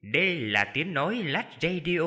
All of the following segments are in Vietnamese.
Đây là tiếng nói Lách Radio.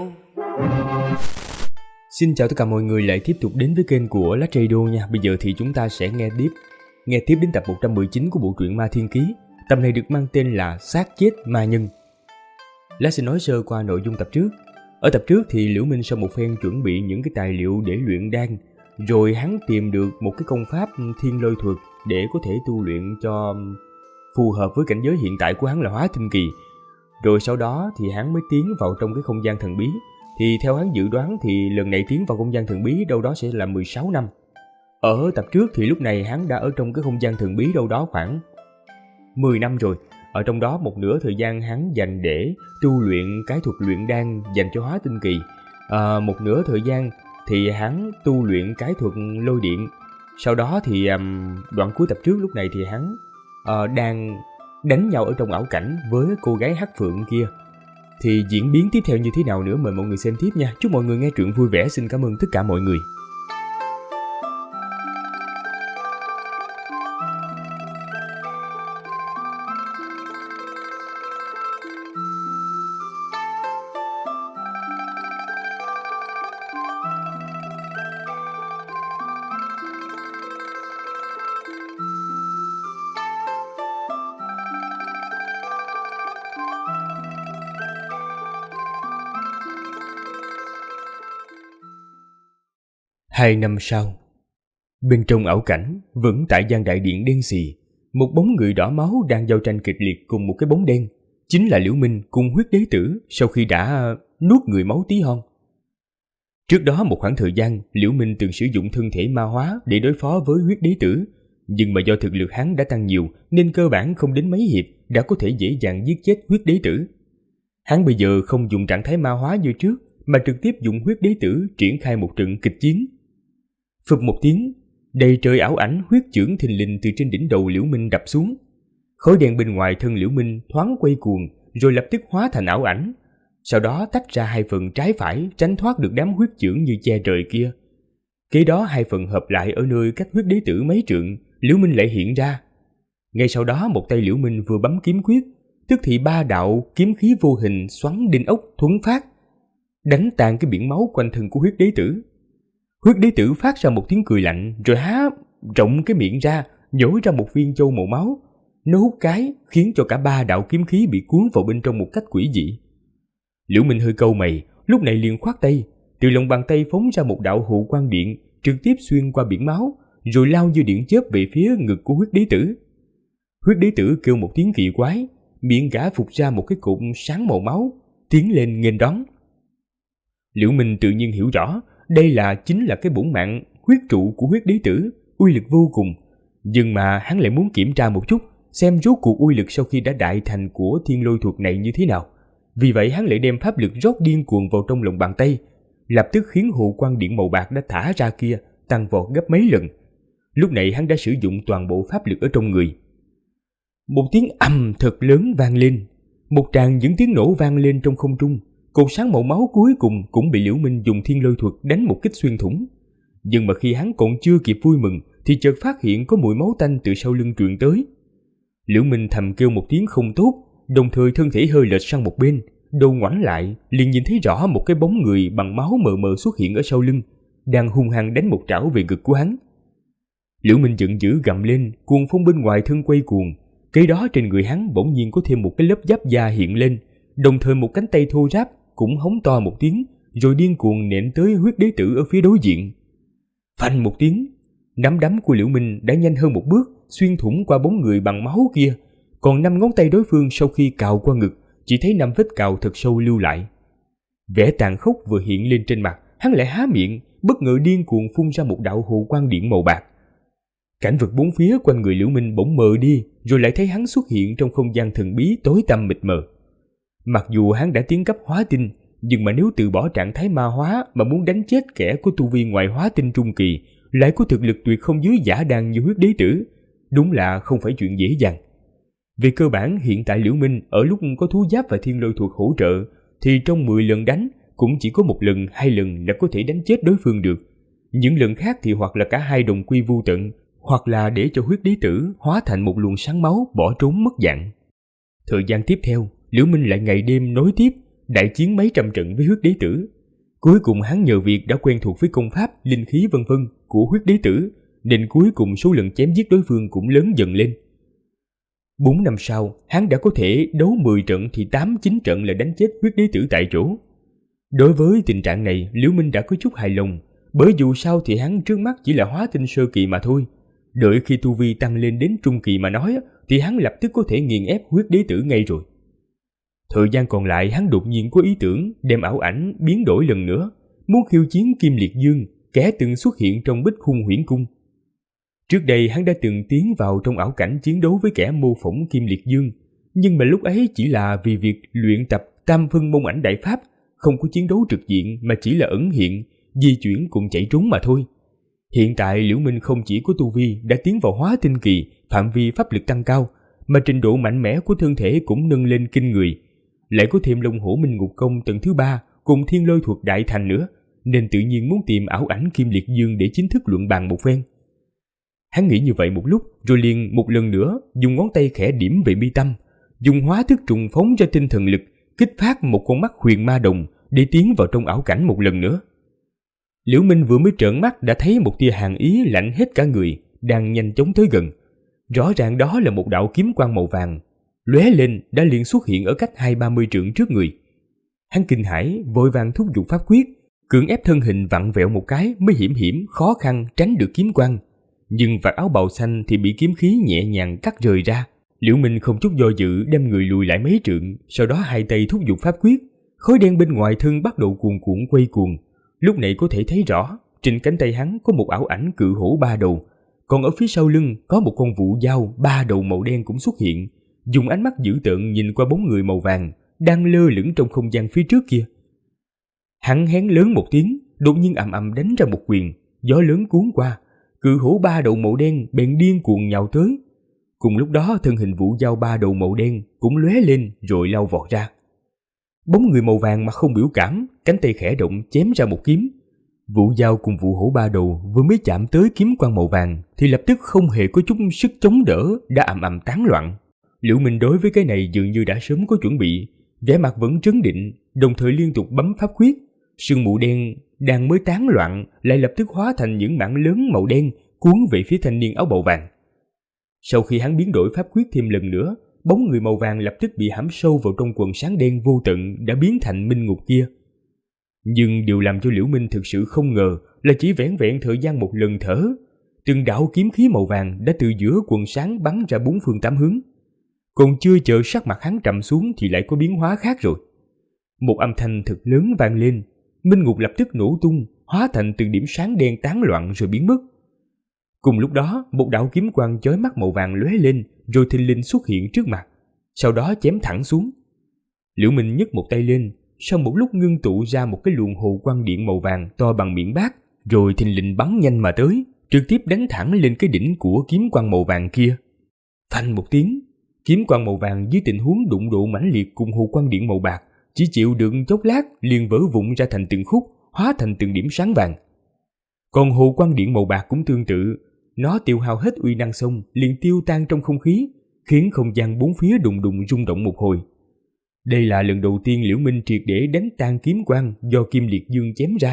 Xin chào tất cả mọi người lại tiếp tục đến với kênh của Lách Radio nha. Bây giờ thì chúng ta sẽ nghe tiếp đến tập 119 của bộ truyện Ma Thiên Ký. Tập này được mang tên là Xác Chết Ma Nhân. Lách sẽ nói sơ qua nội dung tập trước. Ở tập trước thì Liễu Minh sau một phen chuẩn bị những cái tài liệu để luyện đan, rồi hắn tìm được một cái công pháp thiên lôi thuật để có thể tu luyện cho phù hợp với cảnh giới hiện tại của hắn là hóa tinh kỳ. Rồi sau đó thì hắn mới tiến vào trong cái không gian thần bí. Thì theo hắn dự đoán thì lần này tiến vào không gian thần bí đâu đó sẽ là 16 năm. Ở tập trước thì lúc này hắn đã ở trong cái không gian thần bí đâu đó khoảng 10 năm rồi. Ở trong đó một nửa thời gian hắn dành để tu luyện cái thuật luyện đan dành cho hóa tinh kỳ. Một nửa thời gian thì hắn tu luyện cái thuật lôi điện. Sau đó thì đoạn cuối tập trước lúc này thì hắn đang đánh nhau ở trong ảo cảnh với cô gái hắc phượng kia. Thì diễn biến tiếp theo như thế nào nữa mời mọi người xem tiếp nha. Chúc mọi người nghe truyện vui vẻ. Xin cảm ơn tất cả mọi người. Hai năm sau, bên trong ảo cảnh, vẫn tại gian đại điện đen xì, một bóng người đỏ máu đang giao tranh kịch liệt cùng một cái bóng đen, chính là Liễu Minh cùng huyết đế tử sau khi đã nuốt người máu tí hon. Trước đó một khoảng thời gian, Liễu Minh từng sử dụng thân thể ma hóa để đối phó với huyết đế tử, nhưng mà do thực lực hắn đã tăng nhiều nên cơ bản không đến mấy hiệp đã có thể dễ dàng giết chết huyết đế tử. Hắn bây giờ không dùng trạng thái ma hóa như trước, mà trực tiếp dùng huyết đế tử triển khai một trận kịch chiến. Phụp một tiếng, đầy trời ảo ảnh huyết chưởng thình lình từ trên đỉnh đầu Liễu Minh đập xuống. Khói đen bên ngoài thân Liễu Minh thoáng quay cuồng, rồi lập tức hóa thành ảo ảnh. Sau đó tách ra hai phần trái phải tránh thoát được đám huyết chưởng như che trời kia. Kế đó hai phần hợp lại ở nơi cách huyết đế tử mấy trượng, Liễu Minh lại hiện ra. Ngay sau đó một tay Liễu Minh vừa bấm kiếm quyết, tức thì ba đạo kiếm khí vô hình xoắn đinh ốc thuấn phát, đánh tan cái biển máu quanh thân của huyết đế tử. Huyết đế tử phát ra một tiếng cười lạnh, rồi há rộng cái miệng ra, nhổ ra một viên châu màu máu. Nó hút cái, khiến cho cả ba đạo kiếm khí bị cuốn vào bên trong một cách quỷ dị. Liễu Minh hơi cau mày, lúc này liền khoát tay, từ lòng bàn tay phóng ra một đạo hụ quang điện, trực tiếp xuyên qua biển máu, rồi lao như điện chớp về phía ngực của huyết đế tử. Huyết đế tử kêu một tiếng kỳ quái, miệng gã phụt ra một cái cụm sáng màu máu, tiến lên nghênh đón. Liễu Minh tự nhiên hiểu rõ, đây chính là cái bổn mạng huyết trụ của huyết đế tử, uy lực vô cùng. Nhưng mà hắn lại muốn kiểm tra một chút, xem rốt cuộc uy lực sau khi đã đại thành của thiên lôi thuật này như thế nào. Vì vậy hắn lại đem pháp lực rót điên cuồng vào trong lòng bàn tay, lập tức khiến hụ quang điện màu bạc đã thả ra kia tăng vọt gấp mấy lần. Lúc này hắn đã sử dụng toàn bộ pháp lực ở trong người. Một tiếng ầm thật lớn vang lên, một tràng những tiếng nổ vang lên trong không trung. Cột sáng màu máu cuối cùng cũng bị Liễu Minh dùng thiên lôi thuật đánh một kích xuyên thủng. Nhưng mà khi hắn còn chưa kịp vui mừng thì chợt phát hiện có mùi máu tanh từ sau lưng truyền tới. Liễu Minh thầm kêu một tiếng không tốt, đồng thời thân thể hơi lệch sang một bên, đầu ngoảnh lại liền nhìn thấy rõ một cái bóng người bằng máu mờ mờ xuất hiện ở sau lưng, đang hung hăng đánh một trảo về ngực của hắn. Liễu Minh giận dữ gầm lên, cuồng phong bên ngoài thân quay cuồng. Kế đó trên người hắn bỗng nhiên có thêm một cái lớp giáp da hiện lên, đồng thời một cánh tay thô ráp cũng hống to một tiếng, rồi điên cuồng nện tới huyết đế tử ở phía đối diện. Phanh một tiếng, nắm đấm của Liễu Minh đã nhanh hơn một bước, xuyên thủng qua bóng người bằng máu kia. Còn 5 ngón tay đối phương sau khi cào qua ngực, chỉ thấy 5 vết cào thật sâu lưu lại. Vẻ tàn khốc vừa hiện lên trên mặt, hắn lại há miệng, bất ngờ điên cuồng phun ra một đạo hù quang điện màu bạc. Cảnh vật bốn phía quanh người Liễu Minh bỗng mờ đi, rồi lại thấy hắn xuất hiện trong không gian thần bí tối tăm mịt mờ. Mặc dù hắn đã tiến cấp hóa tinh, nhưng mà nếu từ bỏ trạng thái ma hóa mà muốn đánh chết kẻ có tu vi ngoài hóa tinh trung kỳ, lại có thực lực tuyệt không dưới giả đàn như huyết đế tử, đúng là không phải chuyện dễ dàng. Về cơ bản hiện tại Liễu Minh ở lúc có thú giáp và thiên lôi thuật hỗ trợ thì trong 10 lần đánh cũng chỉ có 1 lần 2 lần là có thể đánh chết đối phương được. Những lần khác thì hoặc là cả hai đồng quy vu tận, hoặc là để cho huyết đế tử hóa thành một luồng sáng máu bỏ trốn mất dạng. Thời gian tiếp theo, Liễu Minh lại ngày đêm nối tiếp đại chiến mấy trăm trận với huyết đế tử. Cuối cùng hắn nhờ việc đã quen thuộc với công pháp, linh khí vân vân của huyết đế tử, nên cuối cùng số lần chém giết đối phương cũng lớn dần lên. 4 năm sau, hắn đã có thể đấu 10 trận thì 8-9 trận là đánh chết huyết đế tử tại chỗ. Đối với tình trạng này, Liễu Minh đã có chút hài lòng, bởi dù sao thì hắn trước mắt chỉ là hóa tinh sơ kỳ mà thôi. Đợi khi tu vi tăng lên đến trung kỳ mà nói thì hắn lập tức có thể nghiền ép huyết đế tử ngay rồi. Thời gian còn lại, hắn đột nhiên có ý tưởng đem ảo ảnh biến đổi lần nữa, muốn khiêu chiến Kim Liệt Dương, kẻ từng xuất hiện trong Bích Khung Huyễn Cung. Trước đây hắn đã từng tiến vào trong ảo cảnh chiến đấu với kẻ mô phỏng Kim Liệt Dương, nhưng mà lúc ấy chỉ là vì việc luyện tập tam phân môn ảnh đại pháp, không có chiến đấu trực diện mà chỉ là ẩn hiện, di chuyển cùng chạy trốn mà thôi. Hiện tại Liễu Minh không chỉ có tu vi đã tiến vào hóa tinh kỳ, phạm vi pháp lực tăng cao, mà trình độ mạnh mẽ của thân thể cũng nâng lên kinh người. Lại có thêm Long Hổ Minh Ngục Công tầng thứ 3 cùng Thiên Lôi Thuật đại thành nữa, nên tự nhiên muốn tìm ảo ảnh Kim Liệt Dương để chính thức luận bàn một phen. Hắn nghĩ như vậy một lúc, rồi liền một lần nữa dùng ngón tay khẽ điểm về mi tâm, dùng hóa thức trùng phóng ra tinh thần lực, kích phát một con mắt huyền ma đồng để tiến vào trong ảo cảnh một lần nữa. Liễu Minh vừa mới trợn mắt đã thấy một tia hàn ý lạnh hết cả người đang nhanh chóng tới gần. Rõ ràng đó là một đạo kiếm quang màu vàng, lóe lên đã liền xuất hiện ở cách 20-30 trượng trước người. Hắn kinh hãi, vội vàng thúc giục pháp quyết, cưỡng ép thân hình vặn vẹo một cái mới hiểm hiểm khó khăn tránh được kiếm quang. Nhưng vạt áo bào xanh thì bị kiếm khí nhẹ nhàng cắt rời ra. Liễu Minh không chút do dự đem người lùi lại mấy trượng, sau đó hai tay thúc giục pháp quyết, khói đen bên ngoài thân bắt đầu cuồn cuộn quay cuồng. Lúc này có thể thấy rõ, trên cánh tay hắn có một ảo ảnh cự hổ 3 đầu, còn ở phía sau lưng có một con vũ dao 3 đầu màu đen cũng xuất hiện, dùng ánh mắt dữ tợn nhìn qua bóng người màu vàng đang lơ lửng trong không gian phía trước kia. Hắn hét lớn một tiếng, đột nhiên ầm ầm đánh ra một quyền, gió lớn cuốn qua, cự hổ 3 đầu màu đen bèn điên cuồng nhào tới. Cùng lúc đó thân hình vũ dao 3 đầu màu đen cũng lóe lên rồi lao vọt ra. Bóng người màu vàng mặt không biểu cảm, cánh tay khẽ động chém ra một kiếm. Vũ dao cùng vũ hổ 3 đầu vừa mới chạm tới kiếm quang màu vàng thì lập tức không hề có chút sức chống đỡ, đã ầm ầm tán loạn. Liễu Minh đối với cái này dường như đã sớm có chuẩn bị, vẻ mặt vẫn trấn định, đồng thời liên tục bấm pháp quyết. Sương mù đen đang mới tán loạn lại lập tức hóa thành những mảng lớn màu đen cuốn về phía thanh niên áo bào vàng. Sau khi hắn biến đổi pháp quyết thêm lần nữa, bóng người màu vàng lập tức bị hãm sâu vào trong quần sáng đen vô tận đã biến thành minh ngục kia. Nhưng điều làm cho Liễu Minh thực sự không ngờ là chỉ vẻn vẹn thời gian một lần thở, từng đạo kiếm khí màu vàng đã từ giữa quần sáng bắn ra 4 phương 8 hướng. Còn chưa chờ sắc mặt hắn trầm xuống thì lại có biến hóa khác rồi. Một âm thanh thật lớn vang lên, minh ngục lập tức nổ tung, hóa thành từng điểm sáng đen tán loạn rồi biến mất. Cùng lúc đó, một đạo kiếm quang chói mắt màu vàng lóe lên, rồi thình lình xuất hiện trước mặt, sau đó chém thẳng xuống. Liễu Minh nhấc một tay lên, sau một lúc ngưng tụ ra một cái luồng hồ quang điện màu vàng to bằng miệng bát, rồi thình lình bắn nhanh mà tới, trực tiếp đánh thẳng lên cái đỉnh của kiếm quang màu vàng kia. Phanh một tiếng, kiếm quang màu vàng dưới tình huống đụng độ mãnh liệt cùng hồ quang điện màu bạc, chỉ chịu được chốc lát liền vỡ vụn ra thành từng khúc, hóa thành từng điểm sáng vàng. Còn hồ quang điện màu bạc cũng tương tự, nó tiêu hao hết uy năng xong liền tiêu tan trong không khí, khiến không gian bốn phía đùng đùng rung động một hồi. Đây là lần đầu tiên Liễu Minh triệt để đánh tan kiếm quang do Kim Liệt Dương chém ra.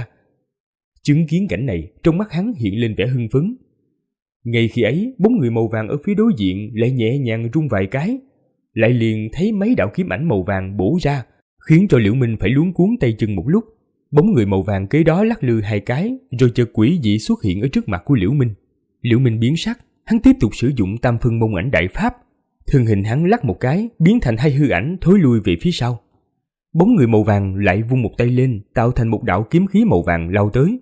Chứng kiến cảnh này, trong mắt hắn hiện lên vẻ hưng phấn. Ngay khi ấy, bóng người màu vàng ở phía đối diện lại nhẹ nhàng rung vài cái, lại liền thấy mấy đạo kiếm ảnh màu vàng bổ ra, khiến cho Liễu Minh phải luống cuống tay chân một lúc. Bóng người màu vàng kế đó lắc lư hai cái, rồi chợt quỷ dị xuất hiện ở trước mặt của Liễu Minh. Liễu Minh biến sắc, hắn tiếp tục sử dụng tam phân môn ảnh đại pháp. Thân hình hắn lắc một cái, biến thành hai hư ảnh thối lui về phía sau. Bóng người màu vàng lại vung một tay lên, tạo thành một đạo kiếm khí màu vàng lao tới.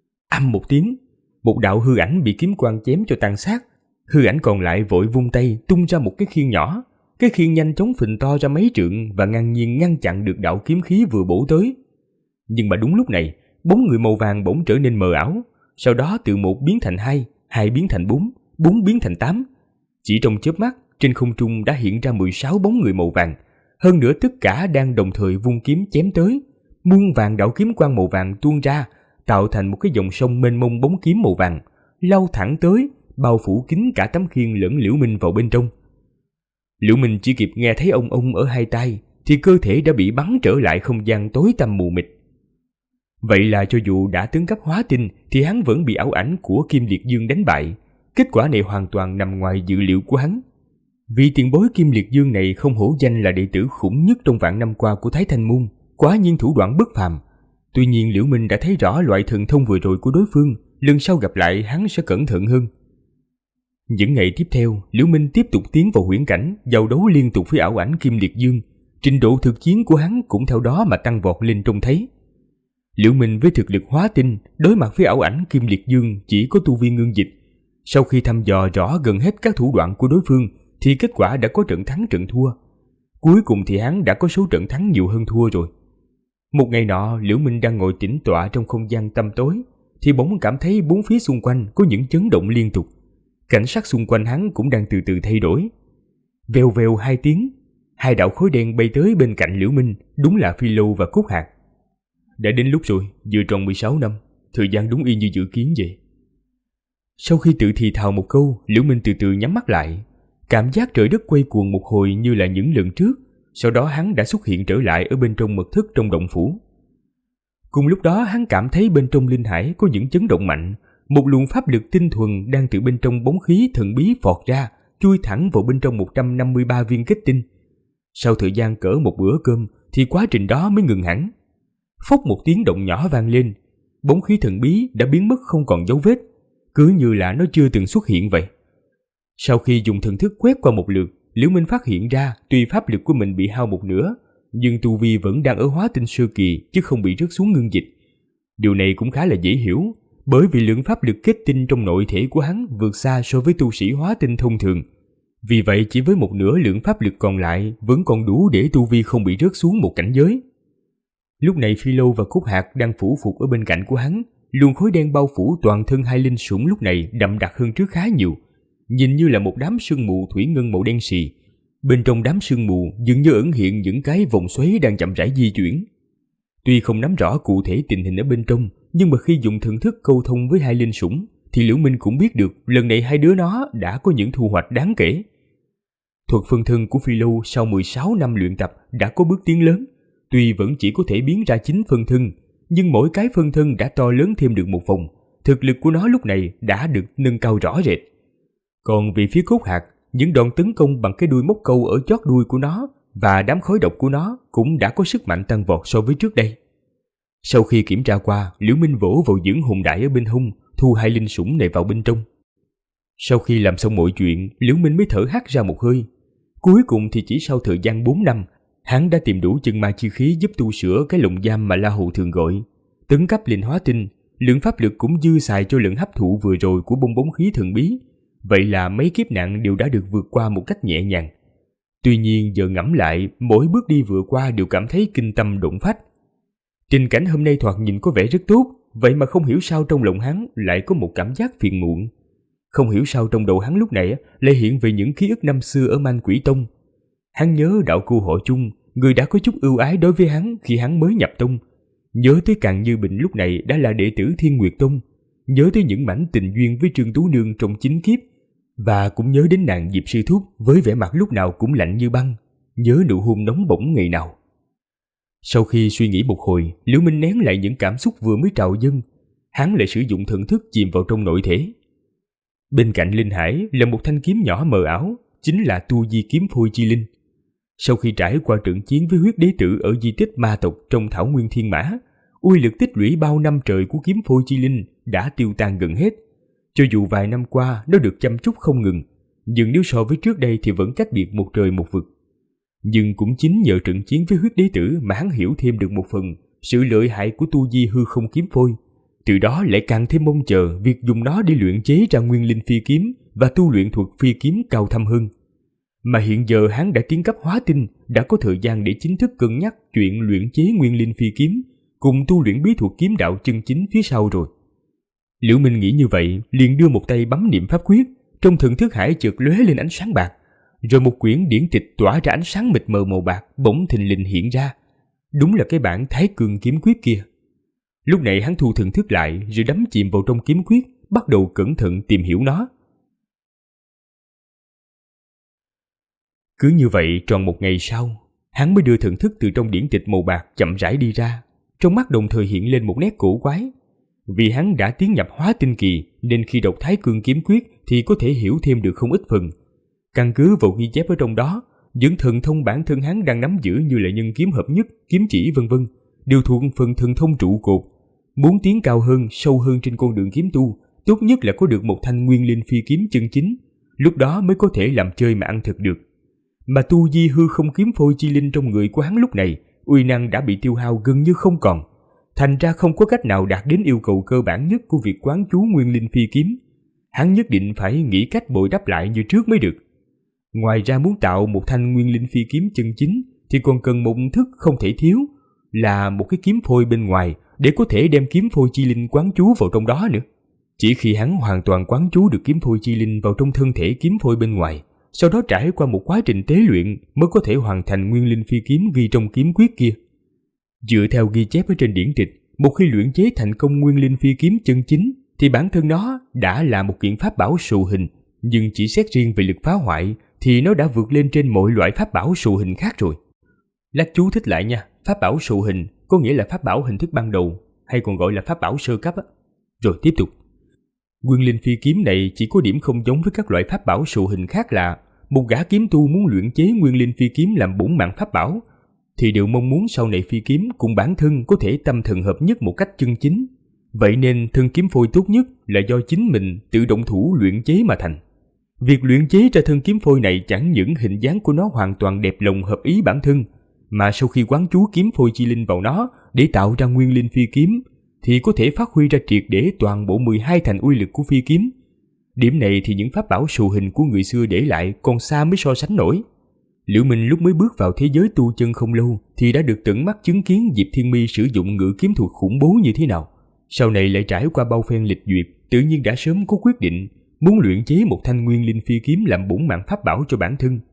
Âm một tiếng, một đạo hư ảnh bị kiếm quang chém cho tan xác. Hư ảnh còn lại vội vung tay tung ra một cái khiên nhỏ. Cái khiên nhanh chóng phình to ra mấy trượng và ngang nhiên ngăn chặn được đạo kiếm khí vừa bổ tới. Nhưng mà đúng lúc này, bóng người màu vàng bỗng trở nên mờ ảo, sau đó từ 1 biến thành 2, 2 biến thành 4, 4 biến thành 8. Chỉ trong chớp mắt, trên không trung đã hiện ra 16 bóng người màu vàng, hơn nữa tất cả đang đồng thời vung kiếm chém tới. Muôn vàng đạo kiếm quang màu vàng tuôn ra, tạo thành một cái dòng sông mênh mông bóng kiếm màu vàng, lao thẳng tới, bao phủ kín cả tấm khiên lẫn Liễu Minh vào bên trong. Liễu Minh chỉ kịp nghe thấy ông ở hai tai, thì cơ thể đã bị bắn trở lại không gian tối tăm mù mịt. Vậy là cho dù đã tấn cấp hóa tinh thì hắn vẫn bị ảo ảnh của Kim Liệt Dương đánh bại. Kết quả này hoàn toàn nằm ngoài dự liệu của hắn. Vị tiền bối Kim Liệt Dương này không hổ danh là đệ tử khủng nhất trong vạn năm qua của Thái Thanh Môn, quá nhiên thủ đoạn bất phàm. Tuy nhiên Liễu Minh đã thấy rõ loại thần thông vừa rồi của đối phương, lần sau gặp lại hắn sẽ cẩn thận hơn. Những ngày tiếp theo, Liễu Minh tiếp tục tiến vào huyễn cảnh, giao đấu liên tục với ảo ảnh Kim Liệt Dương. Trình độ thực chiến của hắn cũng theo đó mà tăng vọt lên trông thấy. Liễu Minh với thực lực hóa tinh đối mặt với ảo ảnh Kim Liệt Dương chỉ có tu vi ngưng dịch. Sau khi thăm dò rõ gần hết các thủ đoạn của đối phương thì kết quả đã có trận thắng trận thua. Cuối cùng thì hắn đã có số trận thắng nhiều hơn thua rồi. Một ngày nọ, Liễu Minh đang ngồi tĩnh tọa trong không gian tăm tối thì bỗng cảm thấy bốn phía xung quanh có những chấn động liên tục. Cảnh sắc xung quanh hắn cũng đang từ từ thay đổi. Vèo vèo hai tiếng, hai đạo khối đen bay tới bên cạnh Liễu Minh, đúng là Phi Lâu và Cốt Hạc. Đã đến lúc rồi, vừa tròn 16 năm, thời gian đúng y như dự kiến vậy. Sau khi tự thì thào một câu, Liễu Minh từ từ nhắm mắt lại. Cảm giác trời đất quay cuồng một hồi như là những lần trước, sau đó hắn đã xuất hiện trở lại ở bên trong mật thất trong động phủ. Cùng lúc đó hắn cảm thấy bên trong linh hải có những chấn động mạnh, một luồng pháp lực tinh thuần đang từ bên trong bóng khí thần bí phọt ra, chui thẳng vào bên trong 153 viên kết tinh. Sau thời gian cỡ một bữa cơm thì quá trình đó mới ngừng hẳn. Phốc một tiếng động nhỏ vang lên, bóng khí thần bí đã biến mất không còn dấu vết, cứ như là nó chưa từng xuất hiện vậy. Sau khi dùng thần thức quét qua một lượt, Liễu Minh phát hiện ra tuy pháp lực của mình bị hao một nửa, nhưng tu vi vẫn đang ở hóa tinh sơ kỳ chứ không bị rớt xuống ngưng dịch. Điều này cũng khá là dễ hiểu, bởi vì lượng pháp lực kết tinh trong nội thể của hắn vượt xa so với tu sĩ hóa tinh thông thường. Vì vậy chỉ với một nửa lượng pháp lực còn lại vẫn còn đủ để tu vi không bị rớt xuống một cảnh giới. Lúc này Phi Lâu và Cốt Hạc đang phủ phục ở bên cạnh của hắn, luồng khối đen bao phủ toàn thân hai linh sủng lúc này đậm đặc hơn trước khá nhiều, nhìn như là một đám sương mù thủy ngân màu đen xì. Bên trong đám sương mù dường như ẩn hiện những cái vòng xoáy đang chậm rãi di chuyển. Tuy không nắm rõ cụ thể tình hình ở bên trong, nhưng mà khi dùng thần thức câu thông với hai linh sủng thì Liễu Minh cũng biết được lần này hai đứa nó đã có những thu hoạch đáng kể. Thuật phân thân của Phi Lâu sau 16 năm luyện tập đã có bước tiến lớn. Tuy vẫn chỉ có thể biến ra 9 phân thân, nhưng mỗi cái phân thân đã to lớn thêm được một vòng. Thực lực của nó lúc này đã được nâng cao rõ rệt. Còn về phía Cốt Hạc, những đòn tấn công bằng cái đuôi móc câu ở chót đuôi của nó và đám khói độc của nó cũng đã có sức mạnh tăng vọt so với trước đây. Sau khi kiểm tra qua, Liễu Minh vỗ vào dưỡng hồn đại ở bên hông, thu hai linh sủng này vào bên trong. Sau khi làm xong mọi chuyện, Liễu Minh mới thở hắt ra một hơi. Cuối cùng thì chỉ sau thời gian 4 năm, hắn đã tìm đủ chân ma chi khí giúp tu sửa cái lồng giam mà La Hầu thường gọi. Tấn cấp lên hóa tinh, lượng pháp lực cũng dư xài cho lượng hấp thụ vừa rồi của bong bóng khí thần bí. Vậy là mấy kiếp nạn đều đã được vượt qua một cách nhẹ nhàng. Tuy nhiên giờ ngẫm lại, mỗi bước đi vừa qua đều cảm thấy kinh tâm động phách. Tình cảnh hôm nay thoạt nhìn có vẻ rất tốt, vậy mà không hiểu sao trong lòng hắn lại có một cảm giác phiền muộn. Không hiểu sao trong đầu hắn lúc này lại hiện về những ký ức năm xưa ở Man Quỷ Tông. Hắn nhớ đạo cô họ Chung, người đã có chút ưu ái đối với hắn khi hắn mới nhập tông. Nhớ tới Càn Như Bình lúc này đã là đệ tử Thiên Nguyệt Tông. Nhớ tới những mảnh tình duyên với Trương Tú Nương trong 9 kiếp. Và cũng nhớ đến nàng Diệp Sư Thúc với vẻ mặt lúc nào cũng lạnh như băng. Nhớ nụ hôn nóng bỏng ngày nào. Sau khi suy nghĩ một hồi, Liễu Minh nén lại những cảm xúc vừa mới trào dâng. Hắn lại sử dụng thần thức chìm vào trong nội thể. Bên cạnh linh hải là một thanh kiếm nhỏ mờ ảo, chính là Tu Di Kiếm Phôi Chi Linh. Sau khi trải qua trận chiến với huyết đế tử ở di tích ma tộc trong Thảo Nguyên Thiên Mã, uy lực tích lũy bao năm trời của kiếm Phôi Chi Linh đã tiêu tan gần hết. Cho dù vài năm qua nó được chăm chút không ngừng, nhưng nếu so với trước đây thì vẫn cách biệt một trời một vực. Nhưng cũng chính nhờ trận chiến với huyết đế tử mà hắn hiểu thêm được một phần sự lợi hại của Tu Di Hư Không Kiếm Phôi. Từ đó lại càng thêm mong chờ việc dùng nó để luyện chế ra nguyên linh phi kiếm và tu luyện thuật phi kiếm cao thâm hơn. Mà hiện giờ hắn đã tiến cấp hóa tinh, đã có thời gian để chính thức cân nhắc chuyện luyện chế nguyên linh phi kiếm cùng tu luyện bí thuật kiếm đạo chân chính phía sau rồi. Liễu Minh nghĩ như vậy, liền đưa một tay bấm niệm pháp quyết, trong thần thức hải chợt lóe lên ánh sáng bạc, rồi một quyển điển tịch tỏa ra ánh sáng mịt mờ màu bạc bỗng thình lình hiện ra. Đúng là cái bản Thái Cương kiếm quyết kia. Lúc này hắn thu thần thức lại rồi đắm chìm vào trong kiếm quyết, bắt đầu cẩn thận tìm hiểu nó. Cứ như vậy tròn một ngày sau, Hắn mới đưa thần thức từ trong điển tịch màu bạc chậm rãi đi ra, trong mắt đồng thời hiện lên một nét cổ quái. Vì hắn đã tiến nhập hóa tinh kỳ nên khi đọc Thái Cương kiếm quyết thì có thể hiểu thêm được không ít phần. Căn cứ vào ghi chép ở trong đó, những thần thông bản thân hắn đang nắm giữ như là nhân kiếm hợp nhất, kiếm chỉ vân vân, đều thuộc phần thần thông trụ cột. Muốn tiến cao hơn, sâu hơn trên con đường kiếm tu, tốt nhất là có được một thanh nguyên linh phi kiếm chân chính, lúc đó mới có thể làm chơi mà ăn thực được. Mà tu vi hư không kiếm phôi chi linh trong người của hắn lúc này, uy năng đã bị tiêu hao gần như không còn, thành ra không có cách nào đạt đến yêu cầu cơ bản nhất của việc quán chú nguyên linh phi kiếm. Hắn nhất định phải nghĩ cách bồi đắp lại như trước mới được. Ngoài ra muốn tạo một thanh nguyên linh phi kiếm chân chính thì còn cần một thức không thể thiếu, là một cái kiếm phôi bên ngoài để có thể đem kiếm phôi chi linh quán chú vào trong đó nữa. Chỉ khi hắn hoàn toàn quán chú được kiếm phôi chi linh vào trong thân thể kiếm phôi bên ngoài, sau đó trải qua một quá trình tế luyện mới có thể hoàn thành nguyên linh phi kiếm ghi trong kiếm quyết kia. Dựa theo ghi chép ở trên điển tịch, một khi luyện chế thành công nguyên linh phi kiếm chân chính thì bản thân nó đã là một kiện pháp bảo sù hình, nhưng chỉ xét riêng về lực phá hoại thì nó đã vượt lên trên mọi loại pháp bảo sù hình khác rồi. Lát chú thích lại nha, pháp bảo sù hình có nghĩa là pháp bảo hình thức ban đầu, hay còn gọi là pháp bảo sơ cấp á. Rồi tiếp tục. Nguyên linh phi kiếm này chỉ có điểm không giống với các loại pháp bảo sù hình khác là một gã kiếm tu muốn luyện chế nguyên linh phi kiếm làm bổn mạng pháp bảo thì đều mong muốn sau này phi kiếm cùng bản thân có thể tâm thần hợp nhất một cách chân chính. Vậy nên thân kiếm phôi tốt nhất là do chính mình tự động thủ luyện chế mà thành. Việc luyện chế ra thân kiếm phôi này chẳng những hình dáng của nó hoàn toàn đẹp lòng hợp ý bản thân, mà sau khi quán chú kiếm phôi chi linh vào nó để tạo ra nguyên linh phi kiếm thì có thể phát huy ra triệt để toàn bộ 12 thành uy lực của phi kiếm. Điểm này thì những pháp bảo sù hình của người xưa để lại còn xa mới so sánh nổi. Liễu Minh lúc mới bước vào thế giới tu chân không lâu thì đã được tận mắt chứng kiến Diệp Thiên Mi sử dụng ngự kiếm thuật khủng bố như thế nào. Sau này lại trải qua bao phen lịch duyệt, tự nhiên đã sớm có quyết định muốn luyện chế một thanh nguyên linh phi kiếm làm bổn mạng pháp bảo cho bản thân.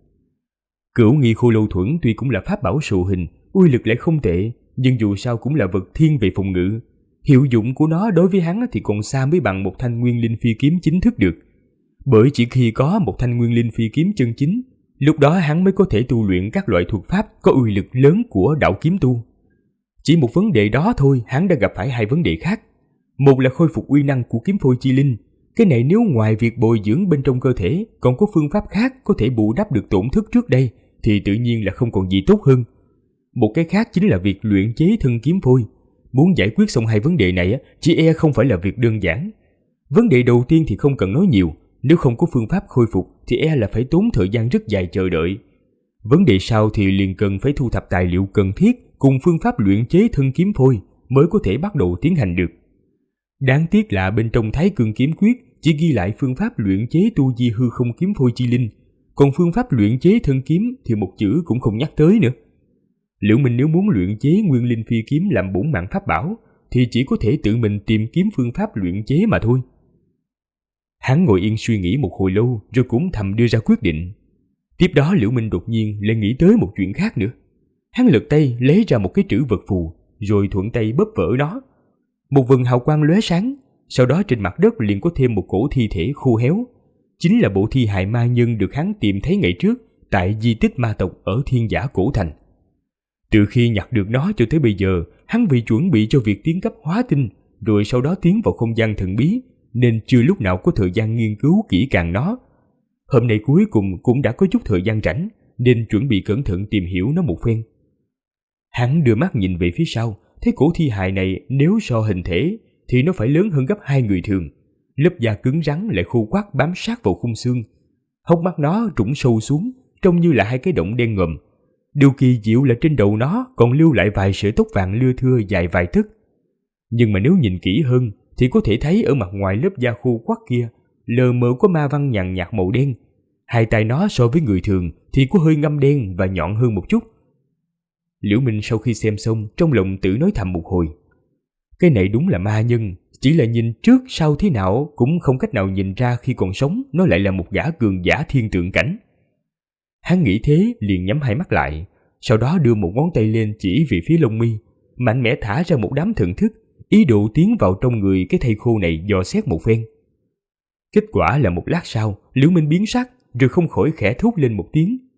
Cửu Nghi Khô Lâu Thuẫn tuy cũng là pháp bảo sù hình, uy lực lại không tệ, nhưng dù sao cũng là vật thiên về phòng ngự. Hiệu dụng của nó đối với hắn thì còn xa mới bằng một thanh nguyên linh phi kiếm chính thức được. Bởi chỉ khi có một thanh nguyên linh phi kiếm chân chính, lúc đó hắn mới có thể tu luyện các loại thuật pháp có uy lực lớn của đạo kiếm tu. Chỉ một vấn đề đó thôi, hắn đã gặp phải hai vấn đề khác. Một là khôi phục uy năng của kiếm phôi chi linh. Cái này nếu ngoài việc bồi dưỡng bên trong cơ thể, còn có phương pháp khác có thể bù đắp được tổn thất trước đây, thì tự nhiên là không còn gì tốt hơn. Một cái khác chính là việc luyện chế thân kiếm phôi. Muốn giải quyết xong hai vấn đề này chỉ e không phải là việc đơn giản. Vấn đề đầu tiên thì không cần nói nhiều, nếu không có phương pháp khôi phục thì e là phải tốn thời gian rất dài chờ đợi. Vấn đề sau thì liền cần phải thu thập tài liệu cần thiết cùng phương pháp luyện chế thân kiếm phôi mới có thể bắt đầu tiến hành được. Đáng tiếc là bên trong Thái Cương kiếm quyết chỉ ghi lại phương pháp luyện chế tu di hư không kiếm phôi chi linh, còn phương pháp luyện chế thân kiếm thì một chữ cũng không nhắc tới nữa. Liễu Minh nếu muốn luyện chế nguyên linh phi kiếm làm bổn mạng pháp bảo thì chỉ có thể tự mình tìm kiếm phương pháp luyện chế mà thôi. Hắn ngồi yên suy nghĩ một hồi lâu rồi cũng thầm đưa ra quyết định. Tiếp đó Liễu Minh đột nhiên lại nghĩ tới một chuyện khác nữa. Hắn lật tay lấy ra một cái trữ vật phù rồi thuận tay bóp vỡ nó. Một vầng hào quang lóe sáng, sau đó trên mặt đất liền có thêm một cổ thi thể khô héo. Chính là bộ thi hài ma nhân được hắn tìm thấy ngày trước tại di tích ma tộc ở Thiên Giả Cổ Thành. Từ khi nhặt được nó cho tới bây giờ, hắn vì chuẩn bị cho việc tiến cấp hóa tinh, rồi sau đó tiến vào không gian thần bí, nên chưa lúc nào có thời gian nghiên cứu kỹ càng nó. Hôm nay cuối cùng cũng đã có chút thời gian rảnh, nên chuẩn bị cẩn thận tìm hiểu nó một phen. Hắn đưa mắt nhìn về phía sau, thấy cổ thi hài này nếu so hình thể thì nó phải lớn hơn gấp 2 người thường. Lớp da cứng rắn lại khô quắt bám sát vào khung xương. Hốc mắt nó trũng sâu xuống, trông như là hai cái động đen ngòm. Điều kỳ diệu là trên đầu nó còn lưu lại vài sợi tóc vàng lưa thưa dài vài tấc. Nhưng mà nếu nhìn kỹ hơn thì có thể thấy ở mặt ngoài lớp da khô quắt kia lờ mờ có ma văn nhàn nhạt màu đen. Hai tay nó so với người thường thì có hơi ngăm đen và nhọn hơn một chút. Liễu Minh sau khi xem xong trong lòng tự nói thầm một hồi. Cái này đúng là ma nhân, chỉ là nhìn trước sau thế nào cũng không cách nào nhìn ra khi còn sống nó lại là một gã cường giả thiên tượng cảnh. Hắn nghĩ thế liền nhắm hai mắt lại, sau đó đưa một ngón tay lên chỉ về phía lông mi, mạnh mẽ thả ra một đám thần thức, ý đồ tiến vào trong người cái thây khô này dò xét một phen. Kết quả là một lát sau, Liễu Minh biến sắc rồi không khỏi khẽ thốt lên một tiếng.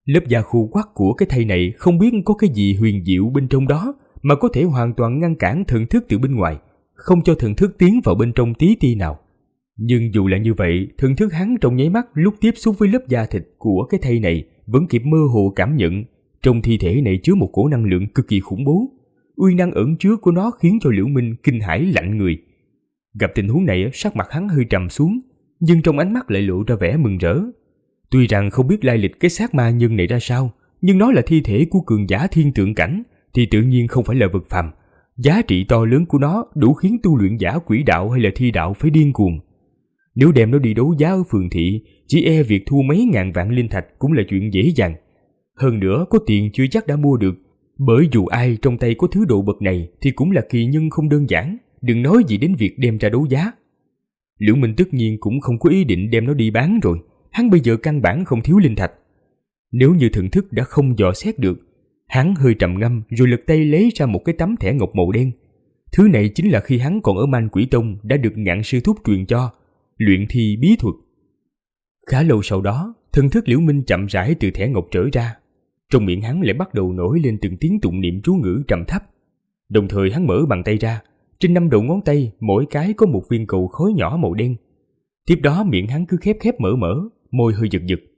Lớp da khô quắc của cái thây này không biết có cái gì huyền diệu bên trong đó mà có thể hoàn toàn ngăn cản thần thức từ bên ngoài, không cho thần thức tiến vào bên trong tí ti nào. Nhưng dù là như vậy, thần thức hắn trong nháy mắt lúc tiếp xúc với lớp da thịt của cái thây này vẫn kịp mơ hồ cảm nhận trong thi thể này chứa một cổ năng lượng cực kỳ khủng bố. Uy năng ẩn chứa của nó khiến cho Liễu Minh kinh hãi lạnh người. Gặp tình huống này, sắc mặt hắn hơi trầm xuống, nhưng trong ánh mắt lại lộ ra vẻ mừng rỡ. Tuy rằng không biết lai lịch cái xác ma nhân này ra sao, nhưng nó là thi thể của cường giả thiên tượng cảnh thì tự nhiên không phải là vật phàm. Giá trị to lớn của nó đủ khiến tu luyện giả quỷ đạo hay là thi đạo phải điên cuồng. Nếu đem nó đi đấu giá ở phường thị, chỉ e việc thu mấy ngàn vạn linh thạch cũng là chuyện dễ dàng. Hơn nữa có tiền chưa chắc đã mua được, bởi dù ai trong tay có thứ độ bậc này thì cũng là kỳ nhân không đơn giản, đừng nói gì đến việc đem ra đấu giá. Liễu Minh tất nhiên cũng không có ý định đem nó đi bán rồi, hắn bây giờ căn bản không thiếu linh thạch. Nếu như thần thức đã không dò xét được, hắn hơi trầm ngâm rồi lật tay lấy ra một cái tấm thẻ ngọc màu đen. Thứ này chính là khi hắn còn ở Man Quỷ Tông đã được Ngạn sư thúc truyền cho, luyện thi bí thuật. Khá lâu sau đó, thần thức Liễu Minh chậm rãi từ thẻ ngọc trở ra. Trong miệng hắn lại bắt đầu nổi lên từng tiếng tụng niệm chú ngữ trầm thấp. Đồng thời hắn mở bàn tay ra, trên 5 đầu ngón tay mỗi cái có một viên cầu khối nhỏ màu đen. Tiếp đó miệng hắn cứ khép mở, môi hơi giật giật.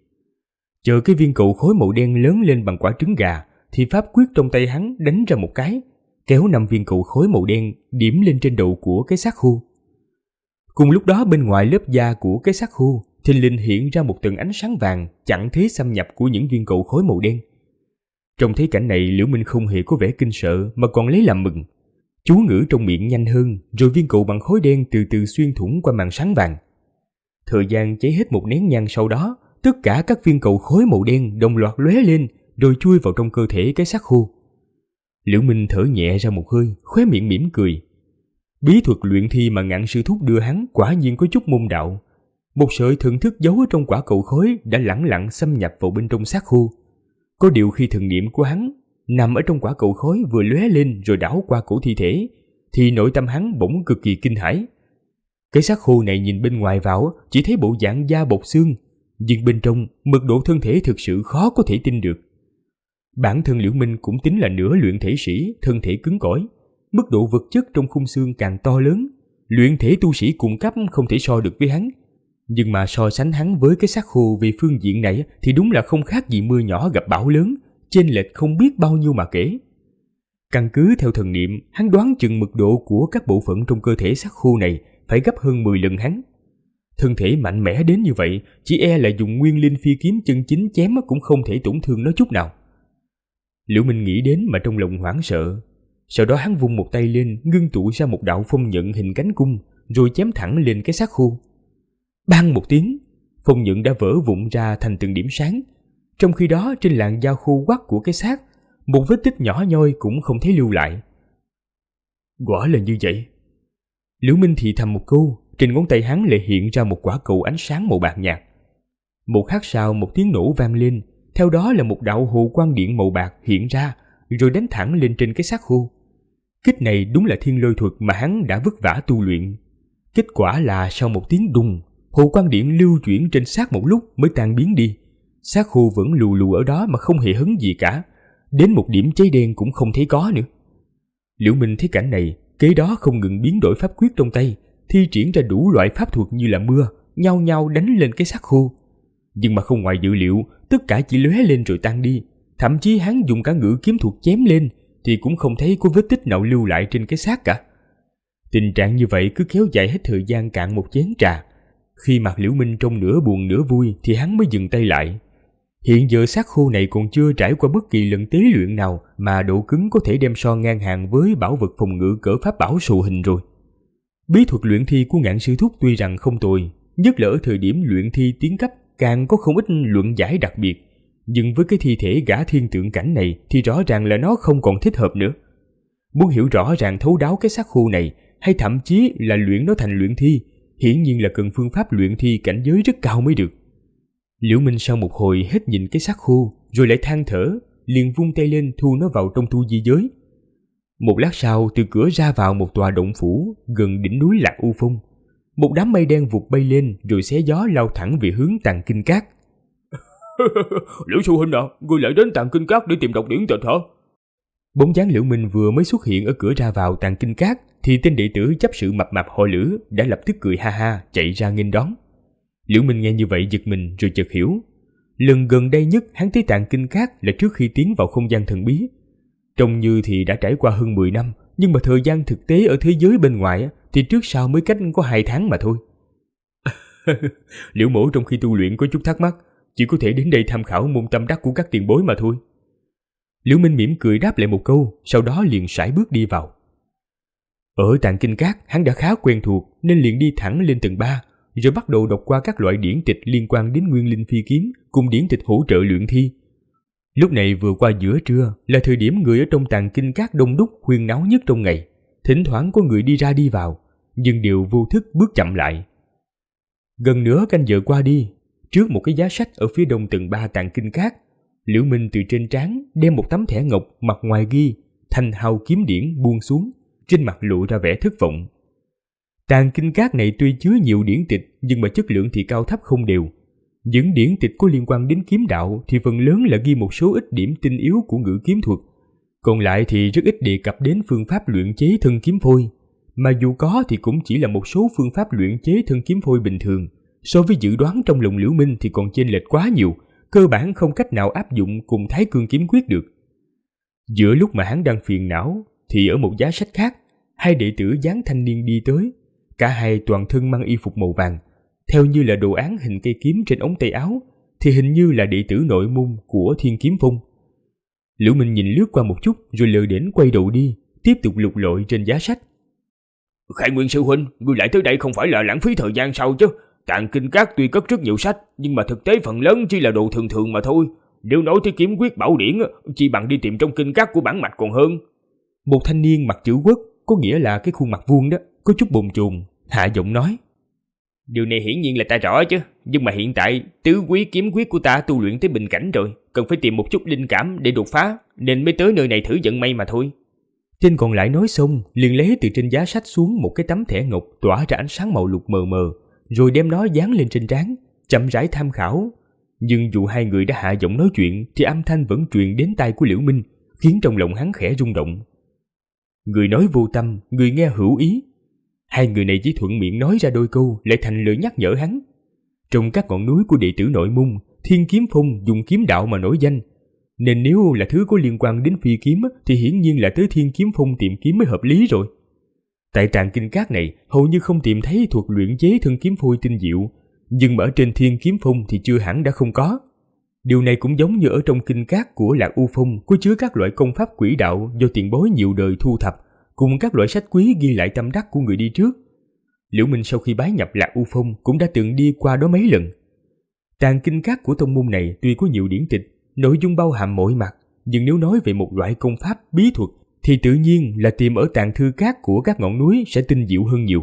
Chờ cái viên cầu khối màu đen lớn lên bằng quả trứng gà thì pháp quyết trong tay hắn đánh ra một cái, kéo 5 viên cầu khối màu đen điểm lên trên đầu của cái xác khô. Cùng lúc đó bên ngoài lớp da của cái xác khô thình lình hiện ra một tầng ánh sáng vàng chặn thế xâm nhập của những viên cầu khối màu đen. Trong thấy cảnh này, Liễu Minh không hề có vẻ kinh sợ mà còn lấy làm mừng. Chú ngữ trong miệng nhanh hơn, rồi viên cầu bằng khối đen từ từ xuyên thủng qua màn sáng vàng. Thời gian cháy hết một nén nhang sau đó, tất cả các viên cầu khối màu đen đồng loạt lóe lên rồi chui vào trong cơ thể cái xác khô. Liễu Minh thở nhẹ ra một hơi, khóe miệng mỉm cười. Bí thuật luyện thi mà Ngạn sư thúc đưa hắn quả nhiên có chút môn đạo. Một sợi thần thức giấu ở trong quả cầu khối đã lẳng lặng xâm nhập vào bên trong xác khô. Có điều khi thần niệm của hắn nằm ở trong quả cầu khối vừa lóe lên rồi đảo qua cổ thi thể, thì nội tâm hắn bỗng cực kỳ kinh hãi. Cái xác khô này nhìn bên ngoài vào chỉ thấy bộ dạng da bọc xương, nhưng bên trong mật độ thân thể thực sự khó có thể tin được. Bản thân Liễu Minh cũng tính là nửa luyện thể sĩ, thân thể cứng cỏi, mức độ vật chất trong khung xương càng to lớn, luyện thể tu sĩ cùng cấp không thể so được với hắn. Nhưng mà so sánh hắn với cái xác khô về phương diện này thì đúng là không khác gì mưa nhỏ gặp bão lớn, chênh lệch không biết bao nhiêu mà kể. Căn cứ theo thần niệm, hắn đoán chừng mật độ của các bộ phận trong cơ thể xác khô này phải gấp hơn 10 lần hắn. Thân thể mạnh mẽ đến như vậy, chỉ e là dùng nguyên linh phi kiếm chân chính chém cũng không thể tổn thương nó chút nào. Liễu Minh nghĩ đến mà trong lòng hoảng sợ. Sau đó hắn vung một tay lên, ngưng tụ ra một đạo phong nhận hình cánh cung, rồi chém thẳng lên cái xác khô. Bang một tiếng, phong nhận đã vỡ vụn ra thành từng điểm sáng. Trong khi đó trên làn da khô quắc của cái xác, một vết tích nhỏ nhoi cũng không thấy lưu lại. Quả là như vậy. Liễu Minh thì thầm một câu, trên ngón tay hắn lại hiện ra một quả cầu ánh sáng màu bạc nhạt. Một khắc sau một tiếng nổ vang lên, theo đó là một đạo hồ quang điện màu bạc hiện ra, rồi đánh thẳng lên trên cái xác khô. Kích này đúng là thiên lôi thuật mà hắn đã vất vả tu luyện. Kết quả là sau một tiếng đùng, hồ quang điện lưu chuyển trên xác một lúc mới tan biến đi. Xác khô vẫn lù lù ở đó mà không hề hấn gì cả, đến một điểm cháy đen cũng không thấy có nữa. Liễu Minh thấy cảnh này, kế đó không ngừng biến đổi pháp quyết trong tay, thi triển ra đủ loại pháp thuật như là mưa, nhau nhau đánh lên cái xác khô. Nhưng mà không ngoài dự liệu, tất cả chỉ lóe lên rồi tan đi. Thậm chí hắn dùng cả ngự kiếm thuật chém lên thì cũng không thấy có vết tích nào lưu lại trên cái xác cả. Tình trạng như vậy cứ kéo dài hết thời gian cạn một chén trà. Khi mặt Liễu Minh trong nửa buồn nửa vui thì hắn mới dừng tay lại. Hiện giờ xác khô này còn chưa trải qua bất kỳ lần tế luyện nào mà độ cứng có thể đem so ngang hàng với bảo vật phòng ngự cỡ pháp bảo sù hình rồi. Bí thuật luyện thi của Ngạn sư thúc tuy rằng không tồi, nhất là ở thời điểm luyện thi tiến cấp càng có không ít luận giải đặc biệt, nhưng với cái thi thể gã thiên tượng cảnh này thì rõ ràng là nó không còn thích hợp nữa. Muốn hiểu rõ ràng thấu đáo cái xác khô này, hay thậm chí là luyện nó thành luyện thi, hiển nhiên là cần phương pháp luyện thi cảnh giới rất cao mới được. Liễu Minh sau một hồi hết nhìn cái xác khô, rồi lại than thở, liền vung tay lên thu nó vào trong tu di giới. Một lát sau, từ cửa ra vào một tòa động phủ gần đỉnh núi Lạc U Phong, một đám mây đen vụt bay lên rồi xé gió lao thẳng về hướng Tàng Kinh Các. Liễu sư huynh à, ngươi lại đến Tàng Kinh Các để tìm đọc điển tịch hả? Bóng dáng Liễu Minh vừa mới xuất hiện ở cửa ra vào Tàng Kinh Các thì tên đệ tử chấp sự mập mạp họ Lữ đã lập tức cười ha ha chạy ra nghênh đón. Liễu Minh nghe như vậy giật mình rồi chợt hiểu. Lần gần đây nhất hắn tới Tàng Kinh Các là trước khi tiến vào không gian thần bí. Trông như thì đã trải qua hơn 10 năm, nhưng mà thời gian thực tế ở thế giới bên ngoài thì trước sau mới cách có 2 tháng mà thôi. Liễu mỗ trong khi tu luyện có chút thắc mắc, chỉ có thể đến đây tham khảo môn tâm đắc của các tiền bối mà thôi. Liễu Minh mỉm cười đáp lại một câu, sau đó liền sải bước đi vào. Ở Tàng Kinh Các hắn đã khá quen thuộc nên liền đi thẳng lên tầng 3, rồi bắt đầu đọc qua các loại điển tịch liên quan đến Nguyên Linh Phi Kiếm cùng điển tịch hỗ trợ luyện thi. Lúc này vừa qua giữa trưa là thời điểm người ở trong Tàng Kinh Các đông đúc huyên náo nhất trong ngày, thỉnh thoảng có người đi ra đi vào, nhưng đều vô thức bước chậm lại. Gần nửa canh giờ qua đi, trước một cái giá sách ở phía đông tầng 3 Tàng Kinh Các, Liễu Minh từ trên trán đem một tấm thẻ ngọc mặt ngoài ghi Thanh Hào Kiếm Điển buông xuống, trên mặt lộ ra vẻ thất vọng. Tàng Kinh Các này tuy chứa nhiều điển tịch nhưng mà chất lượng thì cao thấp không đều. Những điển tịch có liên quan đến kiếm đạo thì phần lớn là ghi một số ít điểm tinh yếu của ngự kiếm thuật, còn lại thì rất ít đề cập đến phương pháp luyện chế thân kiếm phôi, mà dù có thì cũng chỉ là một số phương pháp luyện chế thân kiếm phôi bình thường, so với dự đoán trong lòng Liễu Minh thì còn chênh lệch quá nhiều, cơ bản không cách nào áp dụng cùng Thái Cương kiếm quyết được. Giữa lúc mà hắn đang phiền não thì ở một giá sách khác, 2 đệ tử dáng thanh niên đi tới, cả hai toàn thân mang y phục màu vàng, theo như là đồ án hình cây kiếm trên ống tay áo thì hình như là đệ tử nội môn của Thiên Kiếm Phong. Liễu Minh nhìn lướt qua một chút rồi lờ đễnh quay đầu đi, tiếp tục lục lọi trên giá sách. Khai Nguyên sư huynh, ngươi lại tới đây không phải là lãng phí thời gian sao chứ? Tàng Kinh Các tuy cất rất nhiều sách, nhưng mà thực tế phần lớn chỉ là đồ thường thường mà thôi. Nếu nói tới kiếm quyết bảo điển, chỉ bằng đi tìm trong kinh các của bản mạch còn hơn. Một thanh niên mặc chữ quốc, có nghĩa là cái khuôn mặt vuông đó, có chút bồn chồn, hạ giọng nói. Điều này hiển nhiên là ta rõ chứ, nhưng mà hiện tại tứ quý kiếm quyết của ta tu luyện tới bình cảnh rồi, cần phải tìm một chút linh cảm để đột phá, nên mới tới nơi này thử vận may mà thôi. Tên còn lại nói xong, liền lấy từ trên giá sách xuống một cái tấm thẻ ngọc tỏa ra ánh sáng màu lục mờ mờ, rồi đem nó dán lên trên trán, chậm rãi tham khảo. Nhưng dù 2 người đã hạ giọng nói chuyện thì âm thanh vẫn truyền đến tai của Liễu Minh, khiến trong lòng hắn khẽ rung động. Người nói vô tâm, người nghe hữu ý. 2 người này chỉ thuận miệng nói ra đôi câu lại thành lời nhắc nhở hắn. Trong các ngọn núi của đệ tử nội môn, Thiên Kiếm Phong dùng kiếm đạo mà nổi danh, nên nếu là thứ có liên quan đến phi kiếm thì hiển nhiên là tới Thiên Kiếm Phong tìm kiếm mới hợp lý rồi. Tại Tàng Kinh Các này hầu như không tìm thấy thuật luyện chế thân kiếm phôi tinh diệu, nhưng mà ở trên Thiên Kiếm Phong thì chưa hẳn đã không có. Điều này cũng giống như ở trong kinh các của Lạc U Phong có chứa các loại công pháp quỷ đạo do tiền bối nhiều đời thu thập, cùng các loại sách quý ghi lại tâm đắc của người đi trước. Liễu Minh sau khi bái nhập Lạc U Phong cũng đã từng đi qua đó mấy lần. Tàng Kinh Các của tông môn này tuy có nhiều điển tịch, nội dung bao hàm mọi mặt, nhưng nếu nói về một loại công pháp bí thuật thì tự nhiên là tìm ở tàng thư các của các ngọn núi sẽ tinh diệu hơn nhiều.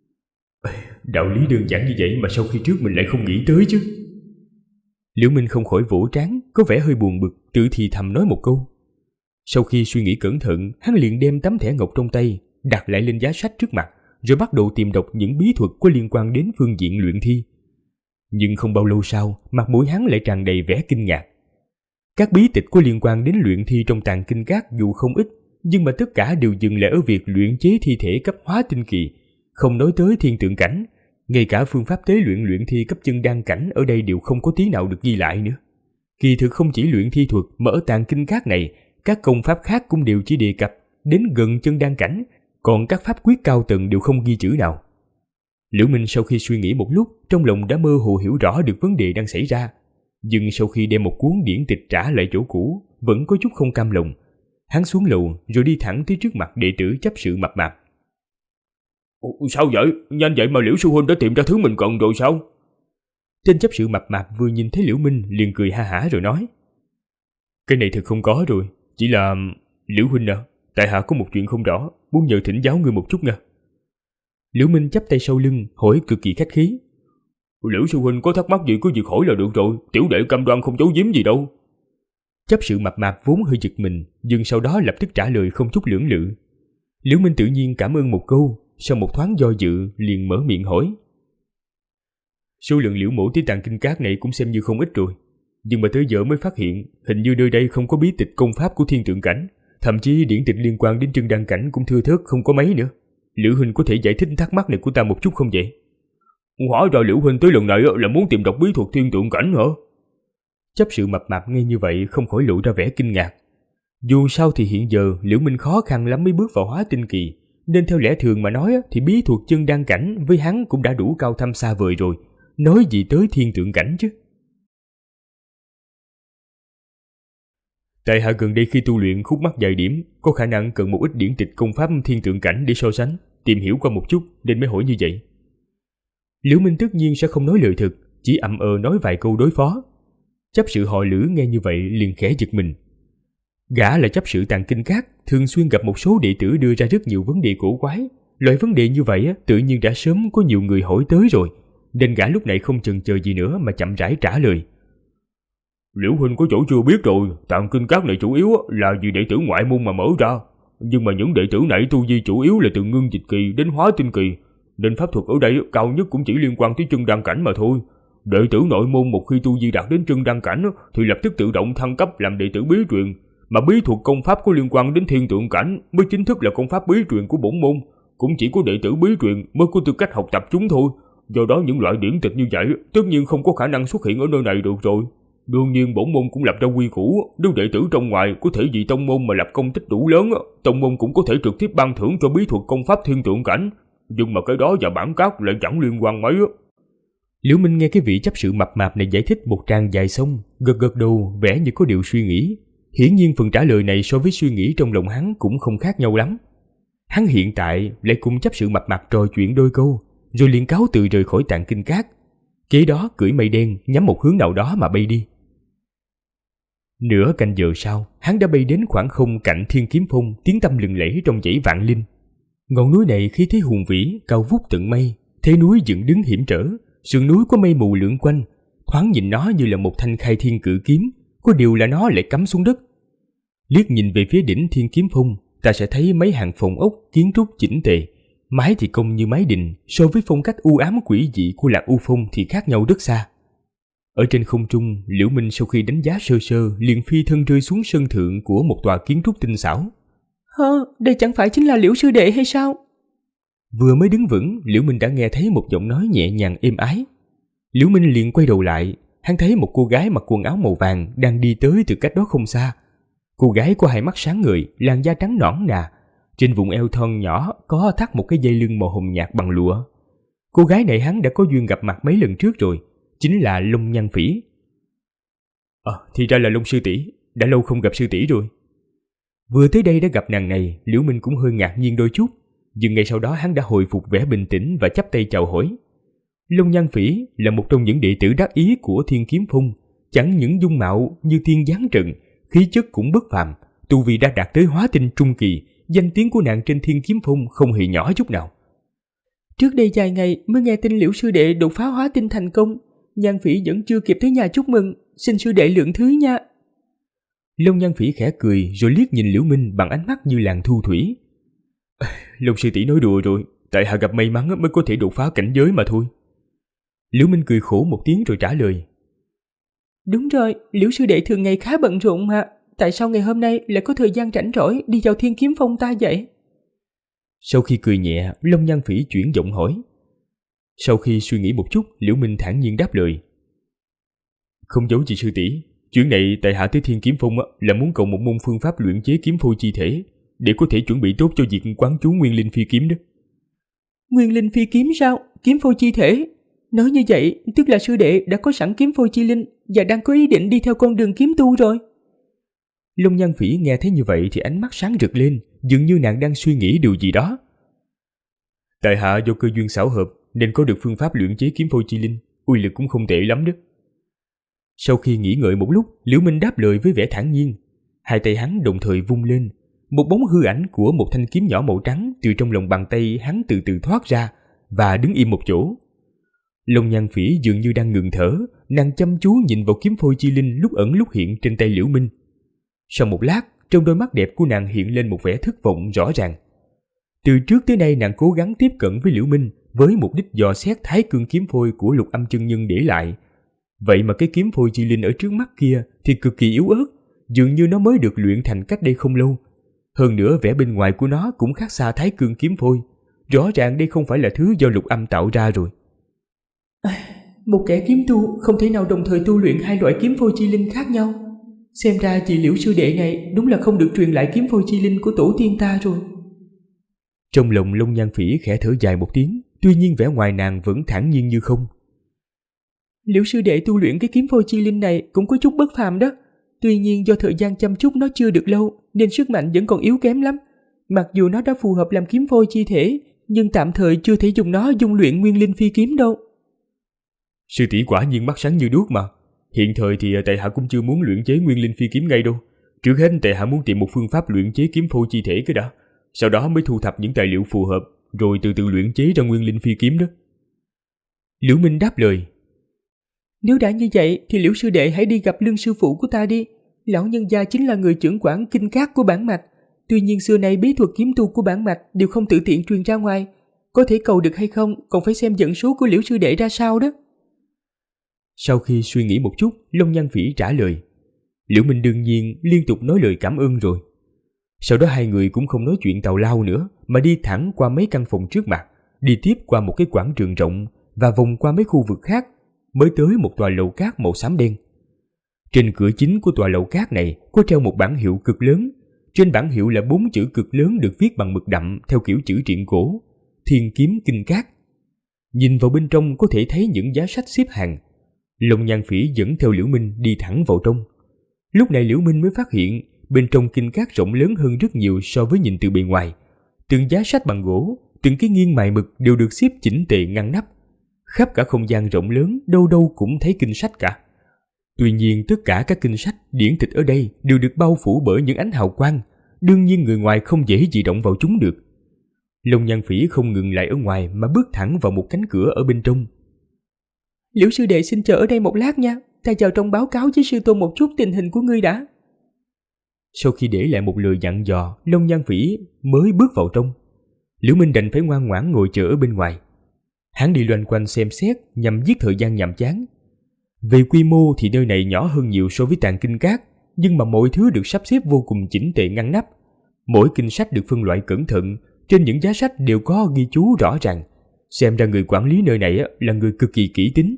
Đạo lý đơn giản như vậy mà sau khi trước mình lại không nghĩ tới chứ. Liễu Minh không khỏi vỗ trán, có vẻ hơi buồn bực, tự thì thầm nói một câu. Sau khi suy nghĩ cẩn thận, hắn liền đem tấm thẻ ngọc trong tay đặt lại lên giá sách trước mặt, rồi bắt đầu tìm đọc những bí thuật có liên quan đến phương diện luyện thi. Nhưng không bao lâu sau, mặt mũi hắn lại tràn đầy vẻ kinh ngạc. Các bí tịch có liên quan đến luyện thi trong Tàng Kinh Các dù không ít, nhưng mà tất cả đều dừng lại ở việc luyện chế thi thể cấp hóa tinh kỳ, không nói tới thiên tượng cảnh. Ngay cả phương pháp tế luyện thi cấp chân đan cảnh ở đây đều không có tí nào được ghi lại nữa. Kỳ thực không chỉ luyện thi thuật mà ở Tàng Kinh Các này, các công pháp khác cũng đều chỉ đề cập đến gần chân đan cảnh, còn các pháp quyết cao tầng đều không ghi chữ nào. Liễu Minh sau khi suy nghĩ một lúc, trong lòng đã mơ hồ hiểu rõ được vấn đề đang xảy ra. Nhưng sau khi đem một cuốn điển tịch trả lại chỗ cũ, vẫn có chút không cam lòng. Hắn xuống lầu rồi đi thẳng tới trước mặt đệ tử chấp sự mập mạp. Sao vậy? Nhanh vậy mà Liễu sư huynh đã tìm ra thứ mình cần rồi sao? Tên chấp sự mập mạp vừa nhìn thấy Liễu Minh liền cười ha hả rồi nói. Cái này thực không có rồi, chỉ là... Liễu huynh à, tại hạ có một chuyện không rõ, muốn nhờ thỉnh giáo ngươi một chút nha. Liễu Minh chắp tay sau lưng, hỏi cực kỳ khách khí. Liễu sư huynh có thắc mắc gì cứ việc hỏi là được rồi, tiểu đệ cam đoan không giấu giếm gì đâu. Chấp sự mập mạp vốn hơi giật mình, nhưng sau đó lập tức trả lời không chút lưỡng lự. Liễu Minh tự nhiên cảm ơn một câu, sau một thoáng do dự liền mở miệng hỏi. Số lượng Liễu mổ tới Tàng Kinh Các này cũng xem như không ít rồi. Nhưng mà tới giờ mới phát hiện hình như nơi đây không có bí tịch công pháp của Thiên Tượng Cảnh, thậm chí điển tịch liên quan đến Trân Đăng Cảnh cũng thưa thớt không có mấy nữa. Liễu huynh có thể giải thích thắc mắc này của ta một chút không vậy? Hóa ra Liễu huynh tới lần này là muốn tìm đọc bí thuật Thiên Tượng Cảnh hả? Chấp sự mập mạp nghe như vậy không khỏi lộ ra vẻ kinh ngạc. Dù sao thì hiện giờ Liễu Minh khó khăn lắm mới bước vào hóa tinh kỳ, nên theo lẽ thường mà nói thì bí thuật Chân Đăng Cảnh với hắn cũng đã đủ cao thâm xa vời rồi, nói gì tới Thiên Tượng Cảnh chứ. Tại hạ gần đây khi tu luyện khúc mắc vài điểm, có khả năng cần một ít điển tịch công pháp Thiên Tượng Cảnh để so sánh, tìm hiểu qua một chút nên mới hỏi như vậy. Liễu Minh tất nhiên sẽ không nói lời thực, chỉ ậm nói vài câu đối phó. Chấp sự họ Lữ nghe như vậy liền khẽ giật mình. Gã là chấp sự Tàng Kinh Các, thường xuyên gặp một số đệ tử đưa ra rất nhiều vấn đề cổ quái. Loại vấn đề như vậy tự nhiên đã sớm có nhiều người hỏi tới rồi, nên gã lúc này không chần chờ gì nữa mà chậm rãi trả lời. Liễu huynh có chỗ chưa biết rồi, Tàng Kinh Các này chủ yếu là vì đệ tử ngoại môn mà mở ra, nhưng mà những đệ tử này tu vi chủ yếu là từ ngưng dịch kỳ đến hóa tinh kỳ, nên pháp thuật ở đây cao nhất cũng chỉ liên quan tới Chân Đăng Cảnh mà thôi. Đệ tử nội môn một khi tu vi đạt đến Chân Đăng Cảnh thì lập tức tự động thăng cấp làm đệ tử bí truyền, mà bí thuật công pháp có liên quan đến Thiên Tượng Cảnh mới chính thức là công pháp bí truyền của bổn môn, cũng chỉ có đệ tử bí truyền mới có tư cách học tập chúng thôi. Do đó những loại điển tịch như vậy tất nhiên không có khả năng xuất hiện ở nơi này được rồi. Đương nhiên bổn môn cũng lập ra quy củ, nếu đệ tử trong ngoài có thể vì tông môn mà lập công tích đủ lớn, tông môn cũng có thể trực tiếp ban thưởng cho bí thuật công pháp Thiên Tượng Cảnh, nhưng mà cái đó và bản các lại chẳng liên quan mấy. Liễu Minh nghe cái vị chấp sự mập mạp này giải thích một tràng dài xong, gật gật đầu vẻ như có điều suy nghĩ. Hiển nhiên phần trả lời này so với suy nghĩ trong lòng hắn cũng không khác nhau lắm. Hắn hiện tại lại cùng chấp sự mập mạp trò chuyện đôi câu, rồi liền cáo từ rời khỏi Tàng Kinh Các. Kế đó cưỡi mây đen nhắm một hướng nào đó mà bay đi. Nửa canh giờ sau, hắn đã bay đến khoảng không cạnh Thiên Kiếm Phong, tiếng tăm lừng lẫy trong dãy Vạn Linh. Ngọn núi này khí thế hùng vĩ, cao vút tận mây, thế núi dựng đứng hiểm trở, sườn núi có mây mù lượn quanh, thoáng nhìn nó như là một thanh khai thiên cự kiếm, có điều là nó lại cắm xuống đất. Liếc nhìn về phía đỉnh Thiên Kiếm Phong, ta sẽ thấy mấy hàng phòng ốc kiến trúc chỉnh tề, mái thì cong như mái đình, so với phong cách u ám quỷ dị của Lạc U Phong thì khác nhau rất xa. Ở trên không trung, Liễu Minh sau khi đánh giá sơ sơ liền phi thân rơi xuống sân thượng của một tòa kiến trúc tinh xảo. Đây chẳng phải chính là Liễu sư đệ hay sao? Vừa mới đứng vững, Liễu Minh đã nghe thấy một giọng nói nhẹ nhàng êm ái. Liễu Minh liền quay đầu lại, hắn thấy một cô gái mặc quần áo màu vàng đang đi tới từ cách đó không xa. Cô gái có hai mắt sáng ngời, làn da trắng nõn nà, trên vùng eo thon nhỏ có thắt một cái dây lưng màu hồng nhạt bằng lụa. Cô gái này hắn đã có duyên gặp mặt mấy lần trước rồi, chính là Long Nhan Phỉ. Thì ra là Long sư tỷ, đã lâu không gặp sư tỷ rồi. Vừa tới đây đã gặp nàng này, Liễu Minh cũng hơi ngạc nhiên đôi chút, nhưng ngay sau đó hắn đã hồi phục vẻ bình tĩnh và chắp tay chào hỏi. Long Nhan Phỉ là một trong những đệ tử đắc ý của Thiên Kiếm Phong, chẳng những dung mạo như thiên giáng trận, khí chất cũng bất phàm, tu vi đã đạt tới hóa tinh trung kỳ, danh tiếng của nàng trên Thiên Kiếm Phong không hề nhỏ chút nào. Trước đây vài ngày mới nghe tin Liễu sư đệ đột phá hóa tinh thành công, Nhan Phỉ vẫn chưa kịp tới nhà chúc mừng, xin sư đệ lượng thứ nha. Long Nhan Phỉ khẽ cười rồi liếc nhìn Liễu Minh bằng ánh mắt như làn thu thủy. Long sư tỷ nói đùa rồi, tại hạ gặp may mắn mới có thể đột phá cảnh giới mà thôi. Liễu Minh cười khổ một tiếng rồi trả lời. Đúng rồi, Liễu sư đệ thường ngày khá bận rộn mà, tại sao ngày hôm nay lại có thời gian rảnh rỗi đi vào Thiên Kiếm Phong ta vậy? Sau khi cười nhẹ, Long Nhan Phỉ chuyển giọng hỏi. Sau khi suy nghĩ một chút, Liễu Minh thản nhiên đáp lời. Không giấu gì sư tỷ, chuyến này tại hạ tới Thiên Kiếm Phong là muốn cầu một môn phương pháp luyện chế kiếm phôi chi thể, để có thể chuẩn bị tốt cho việc quán chú Nguyên Linh Phi Kiếm đó. Nguyên Linh Phi Kiếm sao? Kiếm phôi chi thể? Nói như vậy, tức là sư đệ đã có sẵn kiếm phôi chi linh và đang có ý định đi theo con đường kiếm tu rồi. Long Nhan Phỉ nghe thấy như vậy thì ánh mắt sáng rực lên, dường như nàng đang suy nghĩ điều gì đó. Tại hạ do cơ duyên xảo hợp nên có được phương pháp luyện chế kiếm phôi chi linh, uy lực cũng không tệ lắm đó. Sau khi nghĩ ngợi một lúc, Liễu Minh đáp lời với vẻ thản nhiên. Hai tay hắn đồng thời vung lên, một bóng hư ảnh của một thanh kiếm nhỏ màu trắng từ trong lòng bàn tay hắn từ từ thoát ra và đứng im một chỗ. Long Nhan Phỉ dường như đang ngừng thở, nàng chăm chú nhìn vào kiếm phôi chi linh lúc ẩn lúc hiện trên tay Liễu Minh. Sau một lát, trong đôi mắt đẹp của nàng hiện lên một vẻ thất vọng rõ ràng. Từ trước tới nay nàng cố gắng tiếp cận với Liễu Minh với mục đích dò xét thái cương kiếm phôi của Lục Âm chân nhân để lại. Vậy mà cái kiếm phôi chi linh ở trước mắt kia thì cực kỳ yếu ớt, dường như nó mới được luyện thành cách đây không lâu. Hơn nữa vẻ bên ngoài của nó cũng khác xa Thái Cương kiếm phôi. Rõ ràng đây không phải là thứ do Lục Âm tạo ra rồi. Một kẻ kiếm tu không thể nào đồng thời tu luyện hai loại kiếm phôi chi linh khác nhau. Xem ra chị Liễu sư đệ này đúng là không được truyền lại kiếm phôi chi linh của tổ tiên ta rồi. Trong lòng Long Nhan Phỉ khẽ thở dài một tiếng, tuy nhiên vẻ ngoài nàng vẫn thản nhiên như không. Liễu sư đệ tu luyện cái kiếm phôi chi linh này cũng có chút bất phàm đó. Tuy nhiên do thời gian chăm chút nó chưa được lâu nên sức mạnh vẫn còn yếu kém lắm. Mặc dù nó đã phù hợp làm kiếm phôi chi thể, nhưng tạm thời chưa thể dùng nó dung luyện nguyên linh phi kiếm đâu. Sư tỷ quả nhiên mắt sáng như đuốc mà. Hiện thời thì tại hạ cũng chưa muốn luyện chế nguyên linh phi kiếm ngay đâu. Trước hết tại hạ muốn tìm một phương pháp luyện chế kiếm phôi chi thể cái đã. Sau đó mới thu thập những tài liệu phù hợp, rồi từ từ luyện chế ra nguyên linh phi kiếm đó. Liễu Minh đáp lời. Nếu đã như vậy thì Liễu sư đệ hãy đi gặp Lương sư phụ của ta đi. Lão nhân gia chính là người trưởng quản kinh cát của bản mạch. Tuy nhiên xưa nay bí thuật kiếm tu của bản mạch đều không tự tiện truyền ra ngoài. Có thể cầu được hay không còn phải xem dẫn số của Liễu sư đệ ra sao đó. Sau khi suy nghĩ một chút, Long Nhan Phỉ trả lời. Liễu Minh đương nhiên liên tục nói lời cảm ơn rồi. Sau đó hai người cũng không nói chuyện tào lao nữa, mà đi thẳng qua mấy căn phòng trước mặt, đi tiếp qua một cái quảng trường rộng và vòng qua mấy khu vực khác, mới tới một tòa lầu cát màu xám đen. Trên cửa chính của tòa lầu cát này có treo một bảng hiệu cực lớn. Trên bảng hiệu là 4 chữ cực lớn được viết bằng mực đậm theo kiểu chữ truyện cổ: Thiên Kiếm Kinh Cát. Nhìn vào bên trong có thể thấy những giá sách xếp hàng. Long Nhan Phỉ dẫn theo Liễu Minh đi thẳng vào trong. Lúc này Liễu Minh mới phát hiện bên trong kinh cát rộng lớn hơn rất nhiều so với nhìn từ bề ngoài. Từng giá sách bằng gỗ, từng cái nghiêng mài mực đều được xếp chỉnh tề ngăn nắp. Khắp cả không gian rộng lớn, đâu đâu cũng thấy kinh sách cả. Tuy nhiên tất cả các kinh sách, điển tịch ở đây đều được bao phủ bởi những ánh hào quang, đương nhiên người ngoài không dễ gì động vào chúng được. Long Nhan Phỉ không ngừng lại ở ngoài mà bước thẳng vào một cánh cửa ở bên trong. Liễu sư đệ xin chờ ở đây một lát nha, ta vào trong báo cáo với sư tôn một chút tình hình của ngươi đã. Sau khi để lại một lời dặn dò, Long Nhan Phỉ mới bước vào trong. Liễu Minh đành phải ngoan ngoãn ngồi chờ ở bên ngoài. Hắn đi loanh quanh xem xét nhằm giết thời gian nhàm chán. Về quy mô thì nơi này nhỏ hơn nhiều so với Tàng Kinh Cát, nhưng mà mọi thứ được sắp xếp vô cùng chỉnh tề ngăn nắp. Mỗi kinh sách được phân loại cẩn thận, trên những giá sách đều có ghi chú rõ ràng. Xem ra người quản lý nơi này là người cực kỳ kỹ tính.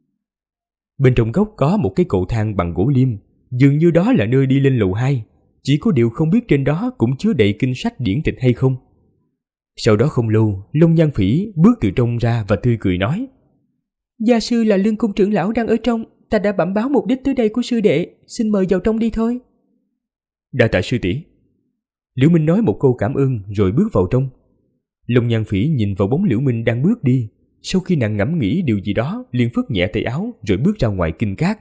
Bên trong góc có một cái cầu thang bằng gỗ liêm, dường như đó là nơi đi lên lầu 2. Chỉ có điều không biết trên đó cũng chứa đầy kinh sách điển tịch hay không. Sau đó không lâu, Long Nhan Phỉ bước từ trong ra và tươi cười nói: Gia sư là Lương cung trưởng lão đang ở trong, ta đã bẩm báo mục đích tới đây của sư đệ, xin mời vào trong đi thôi. Đa tạ sư tỷ. Liễu Minh nói một câu cảm ơn rồi bước vào trong. Long Nhan Phỉ nhìn vào bóng Liễu Minh đang bước đi, sau khi nàng ngẫm nghĩ điều gì đó liền phất nhẹ tay áo rồi bước ra ngoài kinh cát.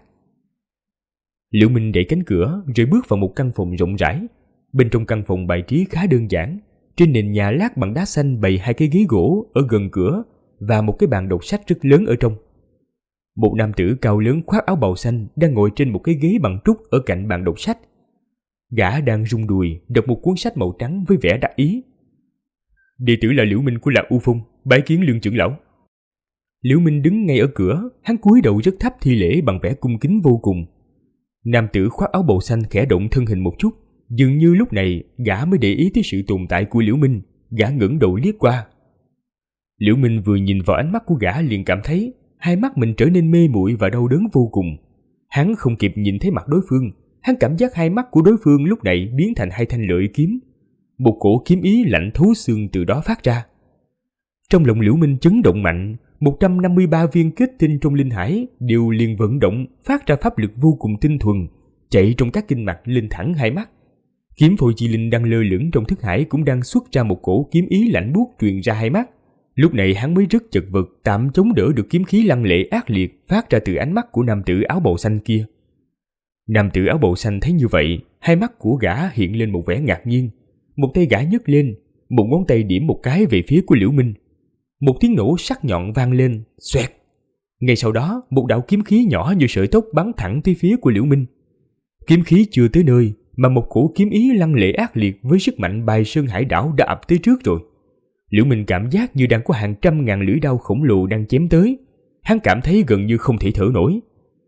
Liễu Minh đẩy cánh cửa rồi bước vào một căn phòng rộng rãi. Bên trong căn phòng bài trí khá đơn giản. Trên nền nhà lát bằng đá xanh bày 2 cái ghế gỗ ở gần cửa và một cái bàn đọc sách rất lớn ở trong. Một nam tử cao lớn khoác áo bào xanh đang ngồi trên một cái ghế bằng trúc ở cạnh bàn đọc sách. Gã đang rung đùi đọc một cuốn sách màu trắng với vẻ đắc ý. Đệ tử là Liễu Minh của Lạc U Phong, bái kiến Lương trưởng lão. Liễu Minh đứng ngay ở cửa, hắn cúi đầu rất thấp thi lễ bằng vẻ cung kính vô cùng. Nam tử khoác áo bào xanh khẽ động thân hình một chút, dường như lúc này gã mới để ý tới sự tồn tại của Liễu Minh. Gã ngẩng đầu liếc qua. Liễu Minh vừa nhìn vào ánh mắt của gã liền cảm thấy hai mắt mình trở nên mê muội và đau đớn vô cùng. Hắn không kịp nhìn thấy mặt đối phương, hắn cảm giác hai mắt của đối phương lúc này biến thành 2 thanh lợi kiếm. Một cổ kiếm ý lạnh thấu xương từ đó phát ra. Trong lòng Liễu Minh chấn động mạnh, 153 viên kết tinh trong linh hải đều liền vận động, phát ra pháp lực vô cùng tinh thuần, chạy trong các kinh mạch lên thẳng hai mắt. Kiếm phôi chi linh đang lơ lửng trong thức hải cũng đang xuất ra một cổ kiếm ý lạnh buốt truyền ra hai mắt. Lúc này hắn mới rất chật vật tạm chống đỡ được kiếm khí lăng lệ ác liệt phát ra từ ánh mắt của nam tử áo bào xanh kia. Nam tử áo bào xanh thấy như vậy, hai mắt của gã hiện lên một vẻ ngạc nhiên. Một tay gã nhấc lên, một ngón tay điểm một cái về phía của Liễu Minh. Một tiếng nổ sắc nhọn vang lên, xoẹt. Ngay sau đó, một đạo kiếm khí nhỏ như sợi tóc bắn thẳng tới phía của Liễu Minh. Kiếm khí chưa tới nơi, mà một cổ kiếm ý lăng lệ ác liệt với sức mạnh bài sơn hải đảo đã ập tới trước rồi. Liễu Minh cảm giác như đang có hàng trăm ngàn lưỡi đao khổng lồ đang chém tới. Hắn cảm thấy gần như không thể thở nổi.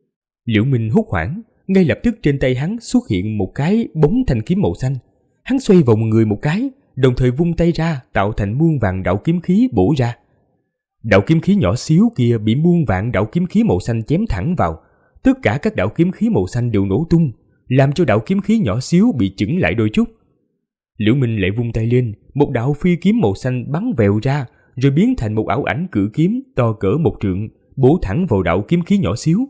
Liễu Minh hốt hoảng, ngay lập tức trên tay hắn xuất hiện một cái bóng thanh kiếm màu xanh. Hắn xoay vòng người một cái, đồng thời vung tay ra tạo thành muôn vàn đạo kiếm khí bổ ra. Đạo kiếm khí nhỏ xíu kia bị muôn vạn đạo kiếm khí màu xanh chém thẳng vào. Tất cả các đạo kiếm khí màu xanh đều nổ tung, làm cho đạo kiếm khí nhỏ xíu bị chững lại đôi chút. Liễu Minh lại vung tay lên, một đạo phi kiếm màu xanh bắn vèo ra, rồi biến thành một ảo ảnh cự kiếm to cỡ 1 trượng, bổ thẳng vào đạo kiếm khí nhỏ xíu.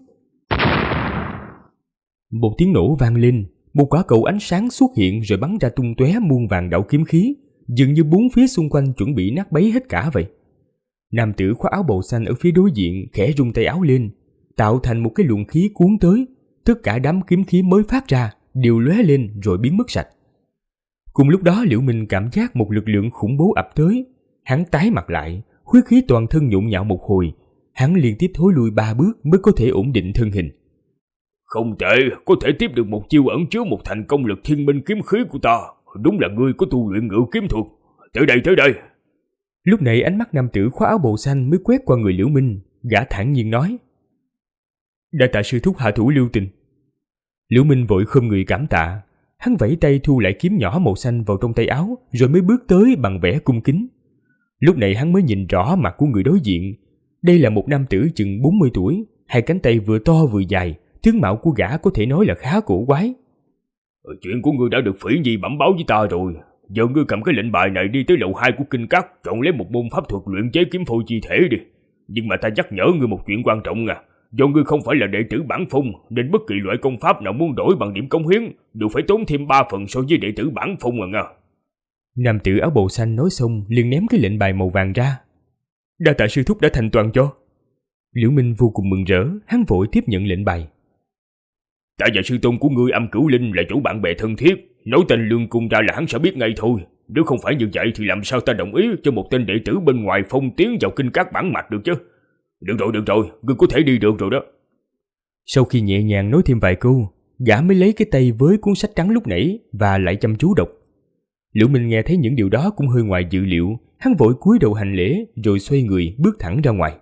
Một tiếng nổ vang lên, một quả cầu ánh sáng xuất hiện rồi bắn ra tung tóe muôn vàn đạo kiếm khí, dường như bốn phía xung quanh chuẩn bị nát bấy hết cả vậy. Nam tử khoác áo bào xanh ở phía đối diện khẽ rung tay áo lên, tạo thành một cái luồng khí cuốn tới, tất cả đám kiếm khí mới phát ra đều lóe lên rồi biến mất sạch. Cùng lúc đó Liễu Minh cảm giác một lực lượng khủng bố ập tới, hắn tái mặt lại, huyết khí toàn thân nhộn nhạo một hồi, hắn liên tiếp thối lui 3 bước mới có thể ổn định thân hình. Không tệ, có thể tiếp được một chiêu ẩn chứa một thành công lực thiên minh kiếm khí của ta, đúng là ngươi có tu luyện ngự kiếm thuật. Tới đây. Lúc này ánh mắt nam tử khoác áo bào xanh mới quét qua người Liễu Minh, gã thản nhiên nói: "Đa tạ sư thúc hạ thủ lưu tình." Liễu Minh vội khom người cảm tạ, hắn vẫy tay thu lại kiếm nhỏ màu xanh vào trong tay áo, rồi mới bước tới bằng vẻ cung kính. Lúc này hắn mới nhìn rõ mặt của người đối diện. Đây là một nam tử chừng 40 tuổi, hai cánh tay vừa to vừa dài, tướng mạo của gã có thể nói là khá cổ quái. Chuyện của ngươi đã được Phỉ Nhi bẩm báo với ta rồi. Giờ ngươi cầm cái lệnh bài này đi tới lầu 2 của Kinh Các, chọn lấy một môn pháp thuật luyện chế kiếm phôi chi thể đi. Nhưng mà ta nhắc nhở ngươi một chuyện quan trọng à. Do ngươi không phải là đệ tử bản phong, nên bất kỳ loại công pháp nào muốn đổi bằng điểm cống hiến đều phải tốn thêm 3 phần so với đệ tử bản phong à. Nam tử áo bào xanh nói xong liền ném cái lệnh bài màu vàng ra. Đa tạ sư thúc đã thành toàn cho. Liễu Minh vô cùng mừng rỡ, hắn vội tiếp nhận lệnh bài. Ta và sư tôn của ngươi Âm Cửu Linh là chỗ bạn bè thân thiết, nói tên Lương Cung ra là hắn sẽ biết ngay thôi. Nếu không phải như vậy thì làm sao ta đồng ý cho một tên đệ tử bên ngoài phong tiến vào Kinh Các bản mạch được chứ? Được rồi, ngươi có thể đi được rồi đó. Sau khi nhẹ nhàng nói thêm vài câu, gã mới lấy cái tay với cuốn sách trắng lúc nãy và lại chăm chú đọc. Liễu Minh nghe thấy những điều đó cũng hơi ngoài dự liệu, hắn vội cúi đầu hành lễ rồi xoay người bước thẳng ra ngoài.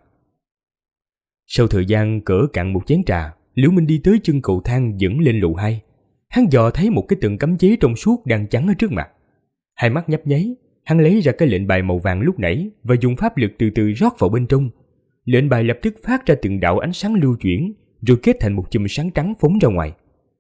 Sau thời gian cỡ cạn một chén trà, Liễu Minh đi tới chân cầu thang dẫn lên lầu 2. Hắn dò thấy một cái tầng cấm chế trong suốt đang chắn ở trước mặt. Hai mắt nhấp nháy, hắn lấy ra cái lệnh bài màu vàng lúc nãy và dùng pháp lực từ từ rót vào bên trong. Lệnh bài lập tức phát ra từng đạo ánh sáng lưu chuyển, rồi kết thành một chùm sáng trắng phóng ra ngoài.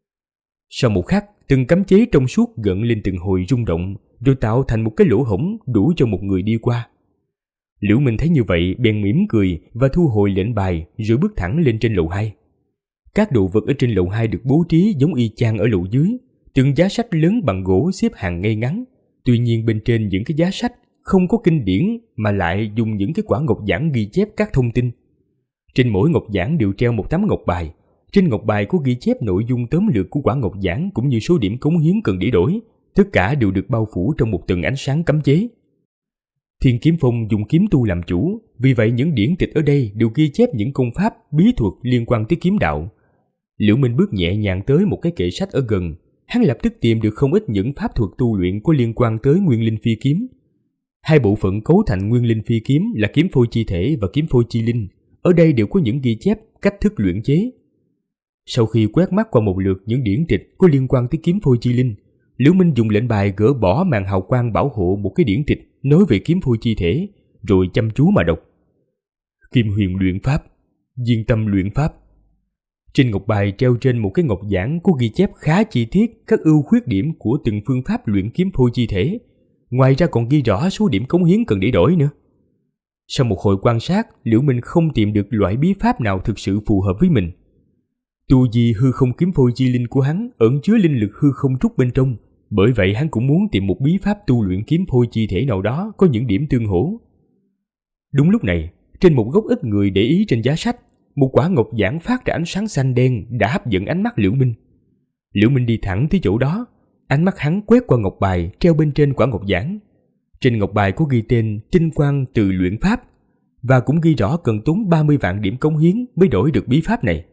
Sau một khắc, từng cấm chế trong suốt gợn lên từng hồi rung động, rồi tạo thành một cái lỗ hổng đủ cho một người đi qua. Liễu Minh thấy như vậy bèn mỉm cười và thu hồi lệnh bài rồi bước thẳng lên trên lầu 2. Các đồ vật ở trên lầu 2 được bố trí giống y chang ở lầu dưới, từng giá sách lớn bằng gỗ xếp hàng ngay ngắn. Tuy nhiên bên trên những cái giá sách không có kinh điển mà lại dùng những cái quả ngọc giản ghi chép các thông tin. Trên mỗi ngọc giản đều treo một tấm ngọc bài. Trên ngọc bài có ghi chép nội dung tóm lược của quả ngọc giản cũng như số điểm cống hiến cần để đổi. Tất cả đều được bao phủ trong một tầng ánh sáng cấm chế. Thiên Kiếm Phong dùng kiếm tu làm chủ, vì vậy những điển tịch ở đây đều ghi chép những công pháp, bí thuật liên quan tới kiếm đạo. Liễu Minh bước nhẹ nhàng tới một cái kệ sách ở gần, hắn lập tức tìm được không ít những pháp thuật tu luyện có liên quan tới Nguyên Linh Phi Kiếm. Hai bộ phận cấu thành Nguyên Linh Phi Kiếm là kiếm phôi chi thể và kiếm phôi chi linh, ở đây đều có những ghi chép cách thức luyện chế. Sau khi quét mắt qua một lượt những điển tịch có liên quan tới kiếm phôi chi linh, Liễu Minh dùng lệnh bài gỡ bỏ màn hào quang bảo hộ một cái điển tịch nói về kiếm phôi chi thể, rồi chăm chú mà đọc. Kim Huyền luyện pháp, Diên Tâm luyện pháp. Trên ngọc bài treo trên một cái ngọc giản có ghi chép khá chi tiết các ưu khuyết điểm của từng phương pháp luyện kiếm phôi chi thể. Ngoài ra còn ghi rõ số điểm cống hiến cần để đổi nữa. Sau một hồi quan sát, Liễu Minh không tìm được loại bí pháp nào thực sự phù hợp với mình. Tu vi hư không kiếm phôi chi linh của hắn ẩn chứa linh lực hư không trúc bên trong, bởi vậy hắn cũng muốn tìm một bí pháp tu luyện kiếm phôi chi thể nào đó có những điểm tương hỗ. Đúng lúc này, trên một góc ít người để ý trên giá sách, một quả ngọc giản phát ra ánh sáng xanh đen đã hấp dẫn ánh mắt Liễu Minh. Liễu Minh đi thẳng tới chỗ đó, ánh mắt hắn quét qua ngọc bài treo bên trên quả ngọc giản. Trên ngọc bài có ghi tên Tinh Quang Từ Luyện Pháp và cũng ghi rõ cần tốn 30 vạn điểm cống hiến mới đổi được bí pháp này.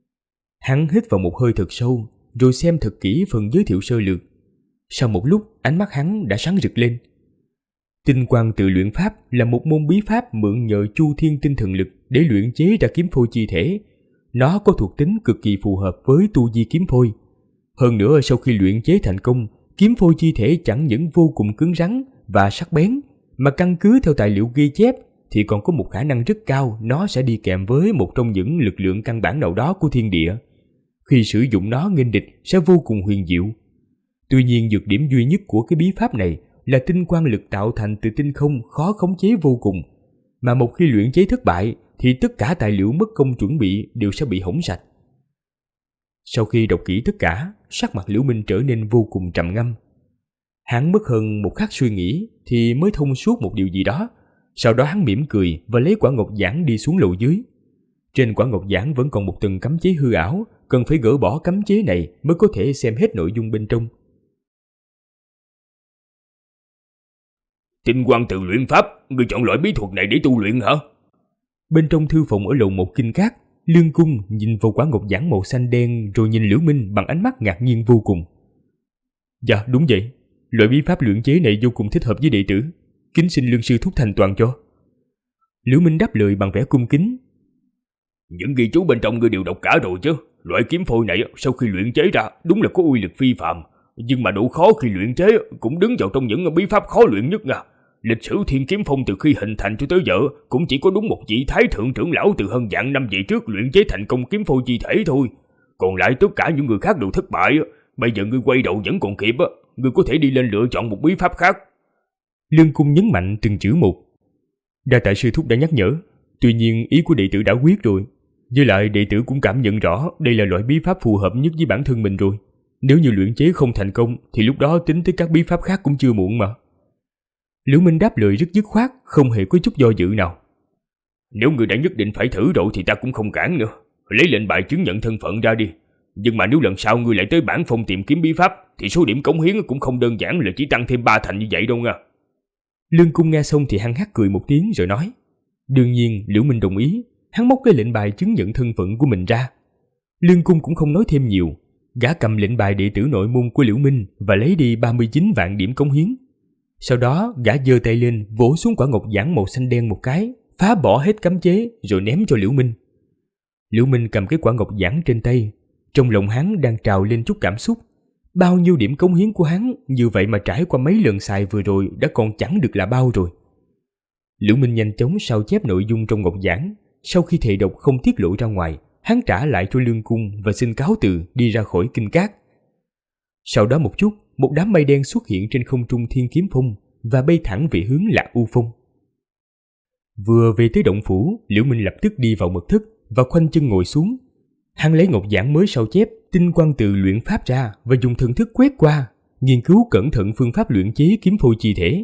Hắn hít vào một hơi thật sâu, rồi xem thật kỹ phần giới thiệu sơ lược. Sau một lúc, ánh mắt hắn đã sáng rực lên. Tinh Quang Tự Luyện Pháp là một môn bí pháp mượn nhờ Chu Thiên tinh thần lực để luyện chế ra kiếm phôi chi thể. nó có thuộc tính cực kỳ phù hợp với tu vi kiếm phôi. Hơn nữa sau khi luyện chế thành công, kiếm phôi chi thể chẳng những vô cùng cứng rắn và sắc bén, mà căn cứ theo tài liệu ghi chép thì còn có một khả năng rất cao nó sẽ đi kèm với một trong những lực lượng căn bản nào đó của thiên địa. Khi sử dụng nó nghênh địch sẽ vô cùng huyền diệu. Tuy nhiên nhược điểm duy nhất của cái bí pháp này là tinh quang lực tạo thành từ tinh không khó khống chế vô cùng, mà một khi luyện chế thất bại thì tất cả tài liệu mất công chuẩn bị đều sẽ bị hỏng sạch. Sau khi đọc kỹ tất cả, sắc mặt Liễu Minh trở nên vô cùng trầm ngâm. Hắn mất hơn một khắc suy nghĩ thì mới thông suốt một điều gì đó. Sau đó hắn mỉm cười và lấy quả ngọc giản đi xuống lầu dưới. Trên quả ngọc giản vẫn còn một tầng cấm chế hư ảo, cần phải gỡ bỏ cấm chế này mới có thể xem hết nội dung bên trong. Tinh quang tự luyện pháp, ngươi chọn loại bí thuật này để tu luyện hả? Bên trong thư phòng ở lầu 1 Kinh Các, Lương Cung nhìn vào quả ngọc giản màu xanh đen rồi nhìn Liễu Minh bằng ánh mắt ngạc nhiên vô cùng. Dạ đúng vậy, loại bí pháp luyện chế này vô cùng thích hợp với đệ tử, kính xin Lương sư thúc thành toàn cho. Liễu Minh đáp lời bằng vẻ cung kính. Những ghi chú bên trong ngươi đều đọc cả rồi chứ. Loại kiếm phôi này sau khi luyện chế ra đúng là có uy lực phi phàm, nhưng mà độ khó khi luyện chế cũng đứng vào trong những bí pháp khó luyện nhất nha. Lịch sử Thiên Kiếm Phong từ khi hình thành cho tới giờ cũng chỉ có đúng một vị Thái Thượng trưởng lão từ hơn vạn năm về trước luyện chế thành công kiếm phôi chi thể thôi. Còn lại tất cả những người khác đều thất bại. Bây giờ ngươi quay đầu vẫn còn kịp, ngươi có thể đi lên lựa chọn một bí pháp khác. Lương Cung nhấn mạnh từng chữ một. Đa tạ sư thúc đã nhắc nhở, tuy nhiên ý của đệ tử đã quyết rồi. Với lại đệ tử cũng cảm nhận rõ đây là loại bí pháp phù hợp nhất với bản thân mình rồi. Nếu như luyện chế không thành công thì lúc đó tính tới các bí pháp khác cũng chưa muộn mà. Liễu Minh đáp lời rất dứt khoát, không hề có chút do dự nào. Nếu ngươi đã nhất định phải thử rồi thì ta cũng không cản nữa. Lấy lệnh bài chứng nhận thân phận ra đi. Nhưng mà nếu lần sau ngươi lại tới bản phong tìm kiếm bí pháp thì số điểm cống hiến cũng không đơn giản là chỉ tăng thêm 3 thành như vậy đâu nha. Lương Cung nghe xong thì hăng hắc cười một tiếng rồi nói. Đương nhiên Liễu Minh đồng ý. Hắn móc cái lệnh bài chứng nhận thân phận của mình ra. Lương Cung cũng không nói thêm nhiều. Gã cầm lệnh bài đệ tử nội môn của Liễu Minh và lấy đi 39 vạn điểm cống hiến. Sau đó gã giơ tay lên vỗ xuống quả ngọc giản màu xanh đen một cái, phá bỏ hết cấm chế rồi ném cho Liễu Minh. Liễu Minh cầm cái quả ngọc giản trên tay, trong lòng hắn đang trào lên chút cảm xúc. Bao nhiêu điểm cống hiến của hắn như vậy mà trải qua mấy lần xài vừa rồi đã còn chẳng được là bao rồi. Liễu Minh nhanh chóng sao chép nội dung trong ngọc giản. Sau khi thề độc không tiết lộ ra ngoài, hắn trả lại cho Lương Cung và xin cáo từ đi ra khỏi Kinh Các. Sau đó một chút, một đám mây đen xuất hiện trên không trung Thiên Kiếm Phong và bay thẳng về hướng Lạc U Phong. Vừa về tới động phủ, Liễu Minh lập tức đi vào mật thất và khoanh chân ngồi xuống. Hắn lấy ngọc giản mới sao chép tinh quang từ luyện pháp ra và dùng thần thức quét qua, nghiên cứu cẩn thận phương pháp luyện chế kiếm phôi chi thể.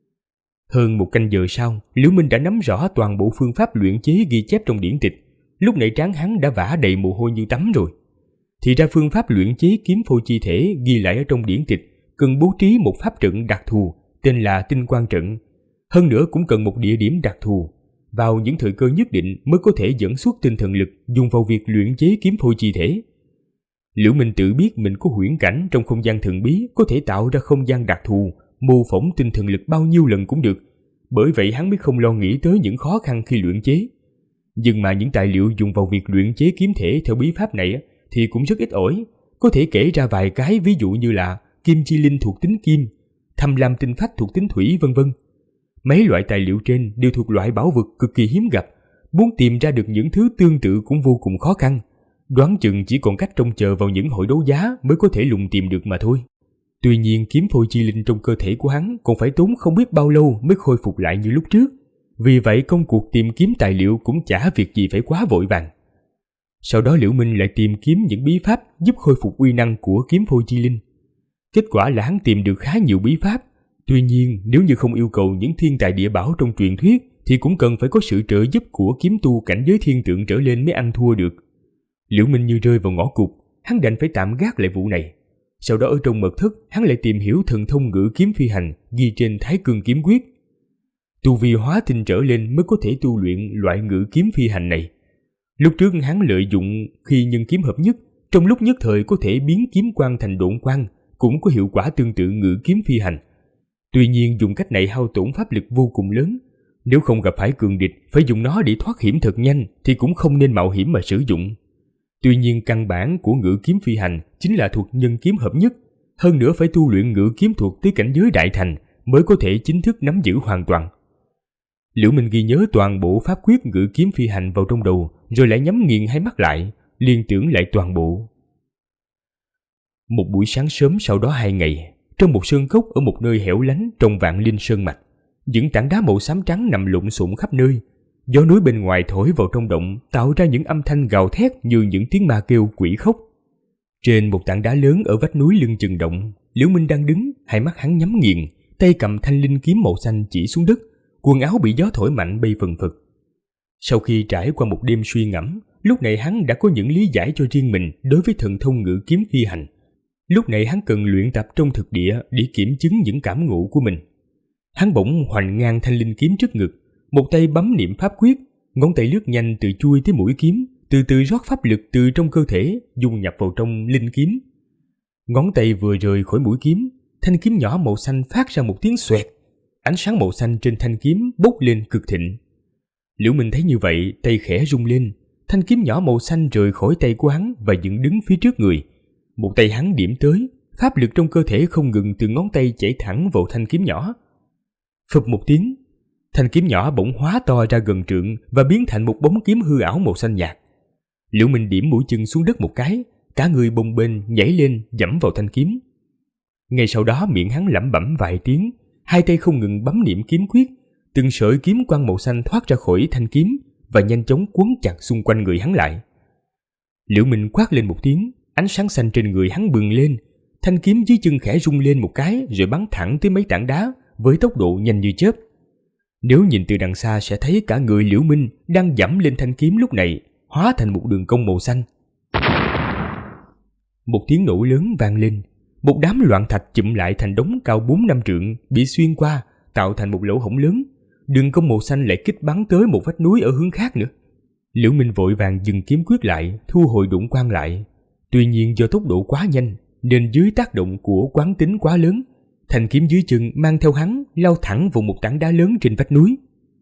Hơn một canh giờ sau, Liễu Minh đã nắm rõ toàn bộ phương pháp luyện chế ghi chép trong điển tịch. Lúc này trán hắn đã vã đầy mồ hôi như tắm rồi. Thì ra phương pháp luyện chế kiếm phôi chi thể ghi lại ở trong điển tịch cần bố trí một pháp trận đặc thù tên là tinh quang trận. Hơn nữa cũng cần một địa điểm đặc thù. Vào những thời cơ nhất định mới có thể dẫn xuất tinh thần lực dùng vào việc luyện chế kiếm phôi chi thể. Liễu Minh tự biết mình có huyễn cảnh trong không gian thần bí có thể tạo ra không gian đặc thù, mô phỏng tinh thần lực bao nhiêu lần cũng được. Bởi vậy hắn mới không lo nghĩ tới những khó khăn khi luyện chế. Nhưng mà những tài liệu dùng vào việc luyện chế kiếm thể theo bí pháp này thì cũng rất ít ỏi. Có thể kể ra vài cái, ví dụ như là kim chi linh thuộc tính kim, thâm lam tinh phách thuộc tính thủy vân vân. Mấy loại tài liệu trên đều thuộc loại bảo vật cực kỳ hiếm gặp. Muốn tìm ra được những thứ tương tự cũng vô cùng khó khăn. Đoán chừng chỉ còn cách trông chờ vào những hội đấu giá mới có thể lùng tìm được mà thôi. Tuy nhiên kiếm phôi chi linh trong cơ thể của hắn còn phải tốn không biết bao lâu mới khôi phục lại như lúc trước. Vì vậy công cuộc tìm kiếm tài liệu cũng chả việc gì phải quá vội vàng. Sau đó Liễu Minh lại tìm kiếm những bí pháp giúp khôi phục uy năng của kiếm phôi chi linh. Kết quả là hắn tìm được khá nhiều bí pháp. Tuy nhiên nếu như không yêu cầu những thiên tài địa bảo trong truyền thuyết thì cũng cần phải có sự trợ giúp của kiếm tu cảnh giới thiên tượng trở lên mới ăn thua được. Liễu Minh như rơi vào ngõ cụt, hắn đành phải tạm gác lại vụ này. Sau đó ở trong mật thất hắn lại tìm hiểu thần thông ngự kiếm phi hành ghi trên Thái Cương Kiếm Quyết. Tu vi hóa tinh trở lên mới có thể tu luyện loại ngự kiếm phi hành này. Lúc trước hắn lợi dụng khi nhân kiếm hợp nhất, trong lúc nhất thời có thể biến kiếm quang thành độn quang, cũng có hiệu quả tương tự ngự kiếm phi hành. Tuy nhiên dùng cách này hao tổn pháp lực vô cùng lớn. Nếu không gặp phải cường địch phải dùng nó để thoát hiểm thật nhanh thì cũng không nên mạo hiểm mà sử dụng. Tuy nhiên căn bản của ngự kiếm phi hành chính là thuật nhân kiếm hợp nhất, hơn nữa phải tu luyện ngự kiếm thuật tới cảnh giới đại thành mới có thể chính thức nắm giữ hoàn toàn. Liễu Minh ghi nhớ toàn bộ pháp quyết ngự kiếm phi hành vào trong đầu, rồi lại nhắm nghiền hai mắt lại, liên tưởng lại toàn bộ. Một buổi sáng sớm sau đó 2 ngày, trong một sơn cốc ở một nơi hẻo lánh trong Vạn Linh Sơn mạch, những tảng đá màu xám trắng nằm lộn xộn khắp nơi. Gió núi bên ngoài thổi vào trong động, tạo ra những âm thanh gào thét như những tiếng ma kêu quỷ khóc. Trên một tảng đá lớn ở vách núi lưng chừng động, Liễu Minh đang đứng, hai mắt hắn nhắm nghiền, tay cầm thanh linh kiếm màu xanh chỉ xuống đất, quần áo bị gió thổi mạnh bay phần phật. Sau khi trải qua một đêm suy ngẫm, lúc này hắn đã có những lý giải cho riêng mình đối với thần thông ngự kiếm phi hành. Lúc này hắn cần luyện tập trong thực địa để kiểm chứng những cảm ngộ của mình. Hắn bỗng hoành ngang thanh linh kiếm trước ngực, một tay bấm niệm pháp quyết, ngón tay lướt nhanh từ chuôi tới mũi kiếm, từ từ rót pháp lực từ trong cơ thể dung nhập vào trong linh kiếm. Ngón tay vừa rời khỏi mũi kiếm, thanh kiếm nhỏ màu xanh phát ra một tiếng xoẹt, ánh sáng màu xanh trên thanh kiếm bốc lên cực thịnh. Liễu Minh thấy như vậy, tay khẽ rung lên, thanh kiếm nhỏ màu xanh rời khỏi tay của hắn và dựng đứng phía trước người. Một tay hắn điểm tới, pháp lực trong cơ thể không ngừng từ ngón tay chảy thẳng vào thanh kiếm nhỏ. Phập một tiếng, thanh kiếm nhỏ bỗng hóa to ra gần trượng và biến thành một bóng kiếm hư ảo màu xanh nhạt. Liễu Minh điểm mũi chân xuống đất một cái, cả người bồng bềnh nhảy lên giẫm vào thanh kiếm. Ngay sau đó miệng hắn lẩm bẩm vài tiếng, hai tay không ngừng bấm niệm kiếm quyết, từng sợi kiếm quang màu xanh thoát ra khỏi thanh kiếm và nhanh chóng quấn chặt xung quanh người hắn lại. Liễu Minh quát lên một tiếng, ánh sáng xanh trên người hắn bừng lên, thanh kiếm dưới chân khẽ rung lên một cái rồi bắn thẳng tới mấy tảng đá với tốc độ nhanh như chớp. Nếu nhìn từ đằng xa sẽ thấy cả người Liễu Minh đang giẫm lên thanh kiếm lúc này hóa thành một đường cong màu xanh. Một tiếng nổ lớn vang lên, một đám loạn thạch chụm lại thành đống cao 4-5 trượng bị xuyên qua, tạo thành một lỗ hổng lớn. Đường cong màu xanh lại kích bắn tới một vách núi ở hướng khác nữa. Liễu Minh vội vàng dừng kiếm quyết lại, thu hồi đụng quang lại. Tuy nhiên do tốc độ quá nhanh nên dưới tác động của quán tính quá lớn, thanh kiếm dưới chân mang theo hắn lao thẳng vào một tảng đá lớn trên vách núi.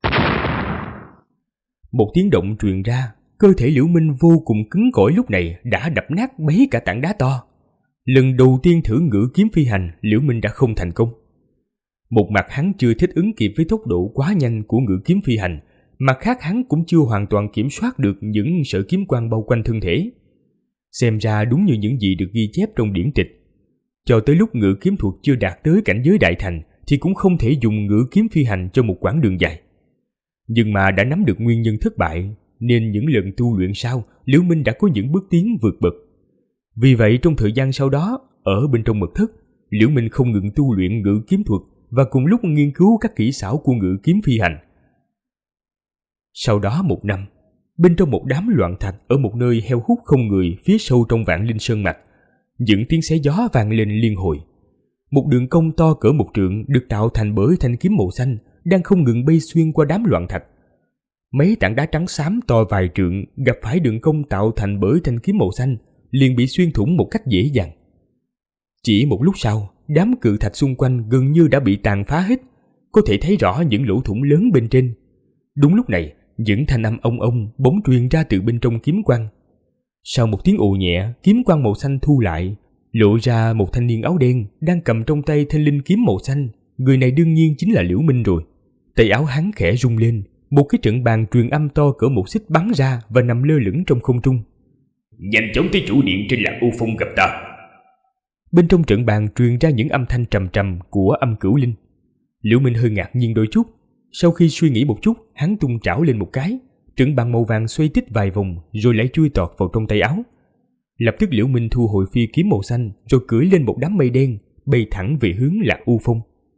Một tiếng động truyền ra, cơ thể Liễu Minh vô cùng cứng cỏi lúc này đã đập nát mấy cả tảng đá to. Lần đầu tiên thử ngự kiếm phi hành, Liễu Minh đã không thành công. Một mặt hắn chưa thích ứng kịp với tốc độ quá nhanh của ngự kiếm phi hành, mặt khác hắn cũng chưa hoàn toàn kiểm soát được những sợi kiếm quang bao quanh thân thể. Xem ra đúng như những gì được ghi chép trong điển tịch, cho tới lúc ngự kiếm thuật chưa đạt tới cảnh giới đại thành thì cũng không thể dùng ngự kiếm phi hành cho một quãng đường dài. Nhưng mà đã nắm được nguyên nhân thất bại, nên những lần tu luyện sau, Liễu Minh đã có những bước tiến vượt bậc. Vì vậy trong thời gian sau đó, ở bên trong mật thất, Liễu Minh không ngừng tu luyện ngự kiếm thuật và cùng lúc nghiên cứu các kỹ xảo của ngự kiếm phi hành. Sau đó 1 năm, bên trong một đám loạn thạch ở một nơi heo hút không người phía sâu trong Vạn Linh Sơn mạch, những tiếng xé gió vang lên liên hồi. Một đường cong to cỡ 1 trượng được tạo thành bởi thanh kiếm màu xanh đang không ngừng bay xuyên qua đám loạn thạch. Mấy tảng đá trắng xám to vài trượng gặp phải đường cong tạo thành bởi thanh kiếm màu xanh liền bị xuyên thủng một cách dễ dàng. Chỉ một lúc sau, đám cự thạch xung quanh gần như đã bị tàn phá hết, có thể thấy rõ những lỗ thủng lớn bên trên. Đúng lúc này, những thanh âm ông ông bỗng truyền ra từ bên trong kiếm quang. Sau một tiếng ồ nhẹ, kiếm quang màu xanh thu lại, lộ ra một thanh niên áo đen đang cầm trong tay thanh linh kiếm màu xanh. Người này đương nhiên chính là Liễu Minh rồi. Tay áo hắn khẽ rung lên, một cái trận bàn truyền âm to cỡ 1 xích bắn ra và nằm lơ lửng trong không trung. Nhanh chóng tới chủ điện trên Lạc U Phong gặp ta. Bên trong trận bàn truyền ra những âm thanh trầm trầm của âm cửu linh. Liễu Minh hơi ngạc nhiên đôi chút. Sau khi suy nghĩ một chút, hắn tung trảo lên một cái, trận bàn màu vàng xoay tít vài vòng rồi lại chui tọt vào trong tay áo. Lập tức Liễu Minh thu hồi phi kiếm màu xanh rồi cưỡi lên một đám mây đen, bay thẳng về hướng Lạc U Phong.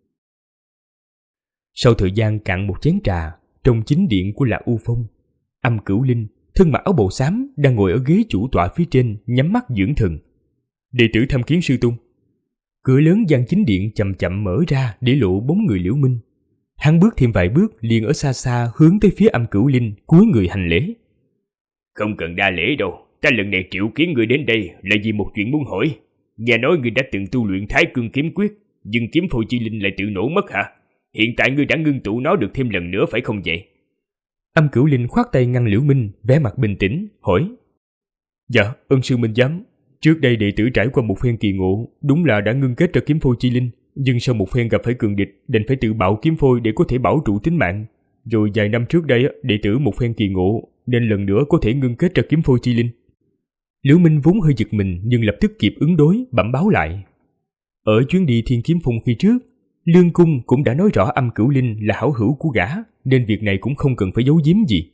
Sau thời gian cạn một chén trà, trong chính điện của Lạc U Phong, âm cửu linh thân mặc áo bào xám đang ngồi ở ghế chủ tọa phía trên, nhắm mắt dưỡng thần. Đệ tử tham kiến sư tôn. Cửa lớn gian chính điện chậm chậm mở ra để lộ bóng người Liễu Minh. Hắn bước thêm vài bước liền ở xa xa hướng tới phía âm cửu linh, cúi người hành lễ. Không cần đa lễ đâu, ta lần này triệu kiến người đến đây là vì một chuyện muốn hỏi. Nghe nói người đã từng tu luyện Thái Cương kiếm quyết, nhưng kiếm phôi chi linh lại tự nổ mất hả? Hiện tại ngươi đã ngưng tụ nó được thêm lần nữa phải không vậy? Âm cửu linh khoát tay ngăn Liễu Minh, vẻ mặt bình tĩnh hỏi. Dạ, ân sư minh giám. Trước đây đệ tử trải qua một phen kỳ ngộ, đúng là đã ngưng kết ra kiếm phôi chi linh, nhưng sau một phen gặp phải cường địch, đành phải tự bạo kiếm phôi để có thể bảo trụ tính mạng. Rồi vài năm trước đây, đệ tử một phen kỳ ngộ, nên lần nữa có thể ngưng kết ra kiếm phôi chi linh. Liễu Minh vốn hơi giật mình nhưng lập tức kịp ứng đối, bẩm báo lại. Ở chuyến đi Thiên Kiếm Phong khi trước, Lương Cung cũng đã nói rõ Âm Cửu Linh là hảo hữu của gã, nên việc này cũng không cần phải giấu giếm gì.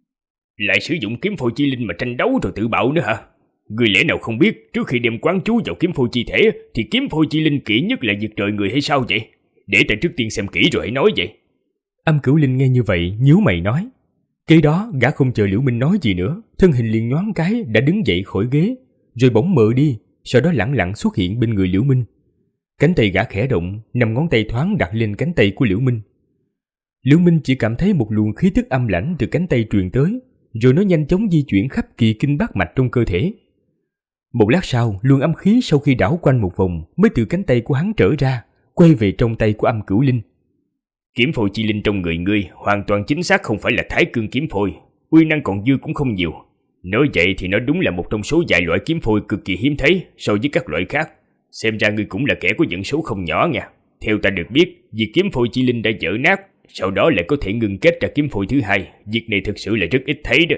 Lại sử dụng kiếm phôi chi linh mà tranh đấu rồi tự bạo nữa hả? Người lẽ nào không biết trước khi đem quán chú vào kiếm phôi chi thể thì kiếm phôi chi linh kỹ nhất là diệt trời người hay sao vậy? Để ta trước tiên xem kỹ rồi hãy nói vậy. Âm Cửu Linh nghe như vậy nhíu mày nói. Kế đó gã không chờ Liễu Minh nói gì nữa, thân hình liền nhoáng cái đã đứng dậy khỏi ghế, rồi bỗng mờ đi, sau đó lẳng lặng xuất hiện bên người Liễu Minh. Cánh tay gã khẽ động, 5 ngón tay thoáng đặt lên cánh tay của Liễu Minh. Liễu Minh chỉ cảm thấy một luồng khí tức âm lãnh từ cánh tay truyền tới, rồi nó nhanh chóng di chuyển khắp kỳ kinh bát mạch trong cơ thể. Một lát sau, luồng âm khí sau khi đảo quanh một vòng mới từ cánh tay của hắn trở ra, quay về trong tay của Âm Cửu Linh. Kiếm phôi chi linh trong người ngươi hoàn toàn chính xác không phải là Thái Cương kiếm phôi, uy năng còn dư cũng không nhiều. Nói vậy thì nó đúng là một trong số vài loại kiếm phôi cực kỳ hiếm thấy so với các loại khác. Xem ra ngươi cũng là kẻ có vận số không nhỏ nha. Theo ta được biết, việc kiếm phôi chi linh đã vỡ nát, sau đó lại có thể ngừng kết ra kiếm phôi thứ hai, việc này thực sự là rất ít thấy đó.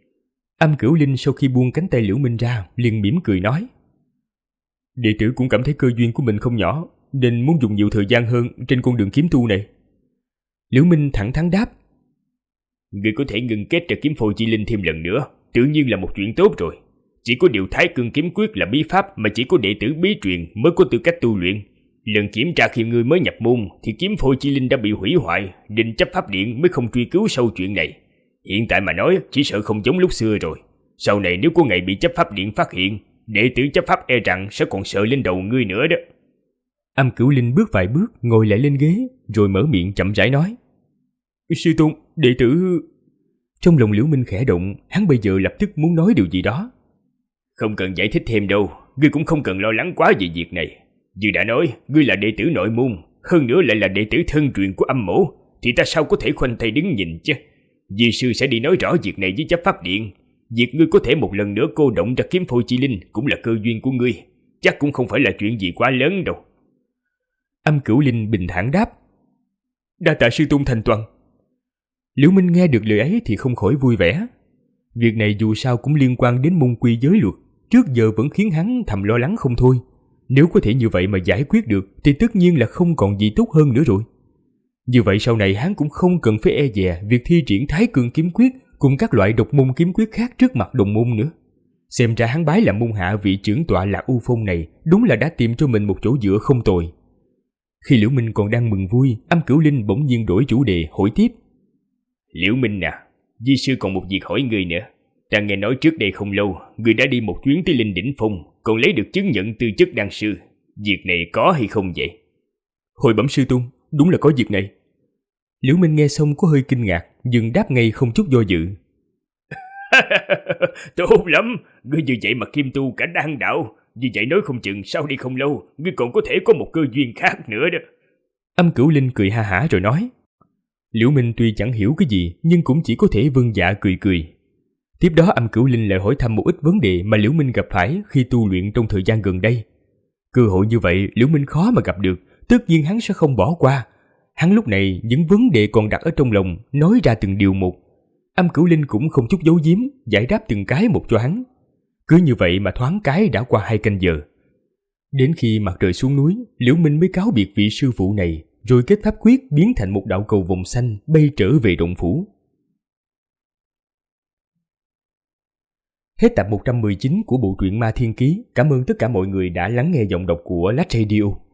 Âm Cửu Linh sau khi buông cánh tay Liễu Minh ra, liền mỉm cười nói: Đệ tử cũng cảm thấy cơ duyên của mình không nhỏ, nên muốn dùng nhiều thời gian hơn trên con đường kiếm tu này. Liễu Minh thẳng thắn đáp: Ngươi có thể ngừng kết ra kiếm phôi chi linh thêm lần nữa, tự nhiên là một chuyện tốt rồi. Chỉ có điều Thái Cương kiếm quyết là bí pháp mà chỉ có đệ tử bí truyền mới có tư cách tu luyện. Lần kiểm tra khi ngươi mới nhập môn thì kiếm phôi chi linh đã bị hủy hoại, nên chấp pháp điện mới không truy cứu sâu chuyện này. Hiện tại mà nói chỉ sợ không giống lúc xưa rồi. Sau này nếu có ngày bị chấp pháp điện phát hiện, đệ tử chấp pháp e rằng sẽ còn sợ lên đầu ngươi nữa đó. Âm Cửu Linh bước vài bước, ngồi lại lên ghế, rồi mở miệng chậm rãi nói: Sư tôn, đệ tử... Trong lòng Liễu Minh khẽ động, hắn bây giờ lập tức muốn nói điều gì đó. Không cần giải thích thêm đâu, ngươi cũng không cần lo lắng quá về việc này. Như đã nói, ngươi là đệ tử nội môn, hơn nữa lại là đệ tử thân truyền của Âm mỗ, thì ta sao có thể khoanh tay đứng nhìn chứ? Di sư sẽ đi nói rõ việc này với chấp pháp điện. Việc ngươi có thể một lần nữa cô động ra kiếm phôi chi linh cũng là cơ duyên của ngươi, chắc cũng không phải là chuyện gì quá lớn đâu. Âm Cửu Linh bình thản đáp: Đa tạ sư tôn thành toàn. Liễu Minh nghe được lời ấy thì không khỏi vui vẻ. Việc này dù sao cũng liên quan đến môn quy giới luật, trước giờ vẫn khiến hắn thầm lo lắng không thôi. Nếu có thể như vậy mà giải quyết được thì tất nhiên là không còn gì tốt hơn nữa rồi. Như vậy sau này hắn cũng không cần phải e dè việc thi triển Thái Cương kiếm quyết cùng các loại độc môn kiếm quyết khác trước mặt đồng môn nữa. Xem ra hắn bái làm môn hạ vị trưởng tọa Lạc U Phong này đúng là đã tìm cho mình một chỗ dựa không tồi. Khi Liễu Minh còn đang mừng vui, Âm Cửu Linh bỗng nhiên đổi chủ đề hỏi tiếp: Liễu Minh à, di sư còn một việc hỏi ngươi nữa. Ta nghe nói trước đây không lâu, ngươi đã đi một chuyến tới Linh Đỉnh Phong, còn lấy được chứng nhận tư chất đan sư. Việc này có hay không vậy? Hồi bẩm sư tôn, đúng là có việc này. Liễu Minh nghe xong có hơi kinh ngạc, nhưng đáp ngay không chút do dự. Tốt lắm, ngươi như vậy mà kim tu cả đan đạo. Như vậy nói không chừng sau đi không lâu, ngươi còn có thể có một cơ duyên khác nữa đó. Âm Cửu Linh cười ha hả rồi nói. Liễu Minh tuy chẳng hiểu cái gì, nhưng cũng chỉ có thể vâng dạ cười cười. Tiếp đó Âm Cửu Linh lại hỏi thăm một ít vấn đề mà Liễu Minh gặp phải khi tu luyện trong thời gian gần đây. Cơ hội như vậy Liễu Minh khó mà gặp được, tất nhiên hắn sẽ không bỏ qua. Hắn lúc này những vấn đề còn đặt ở trong lòng nói ra từng điều một. Âm Cửu Linh cũng không chút giấu giếm, giải đáp từng cái một cho hắn. Cứ như vậy mà thoáng cái đã qua 2 canh giờ. Đến khi mặt trời xuống núi, Liễu Minh mới cáo biệt vị sư phụ này, rồi kết pháp quyết biến thành một đạo cầu vồng xanh bay trở về động phủ. Hết tập 119 của bộ truyện Ma Thiên Ký. Cảm ơn tất cả mọi người đã lắng nghe giọng đọc của Lách Radio.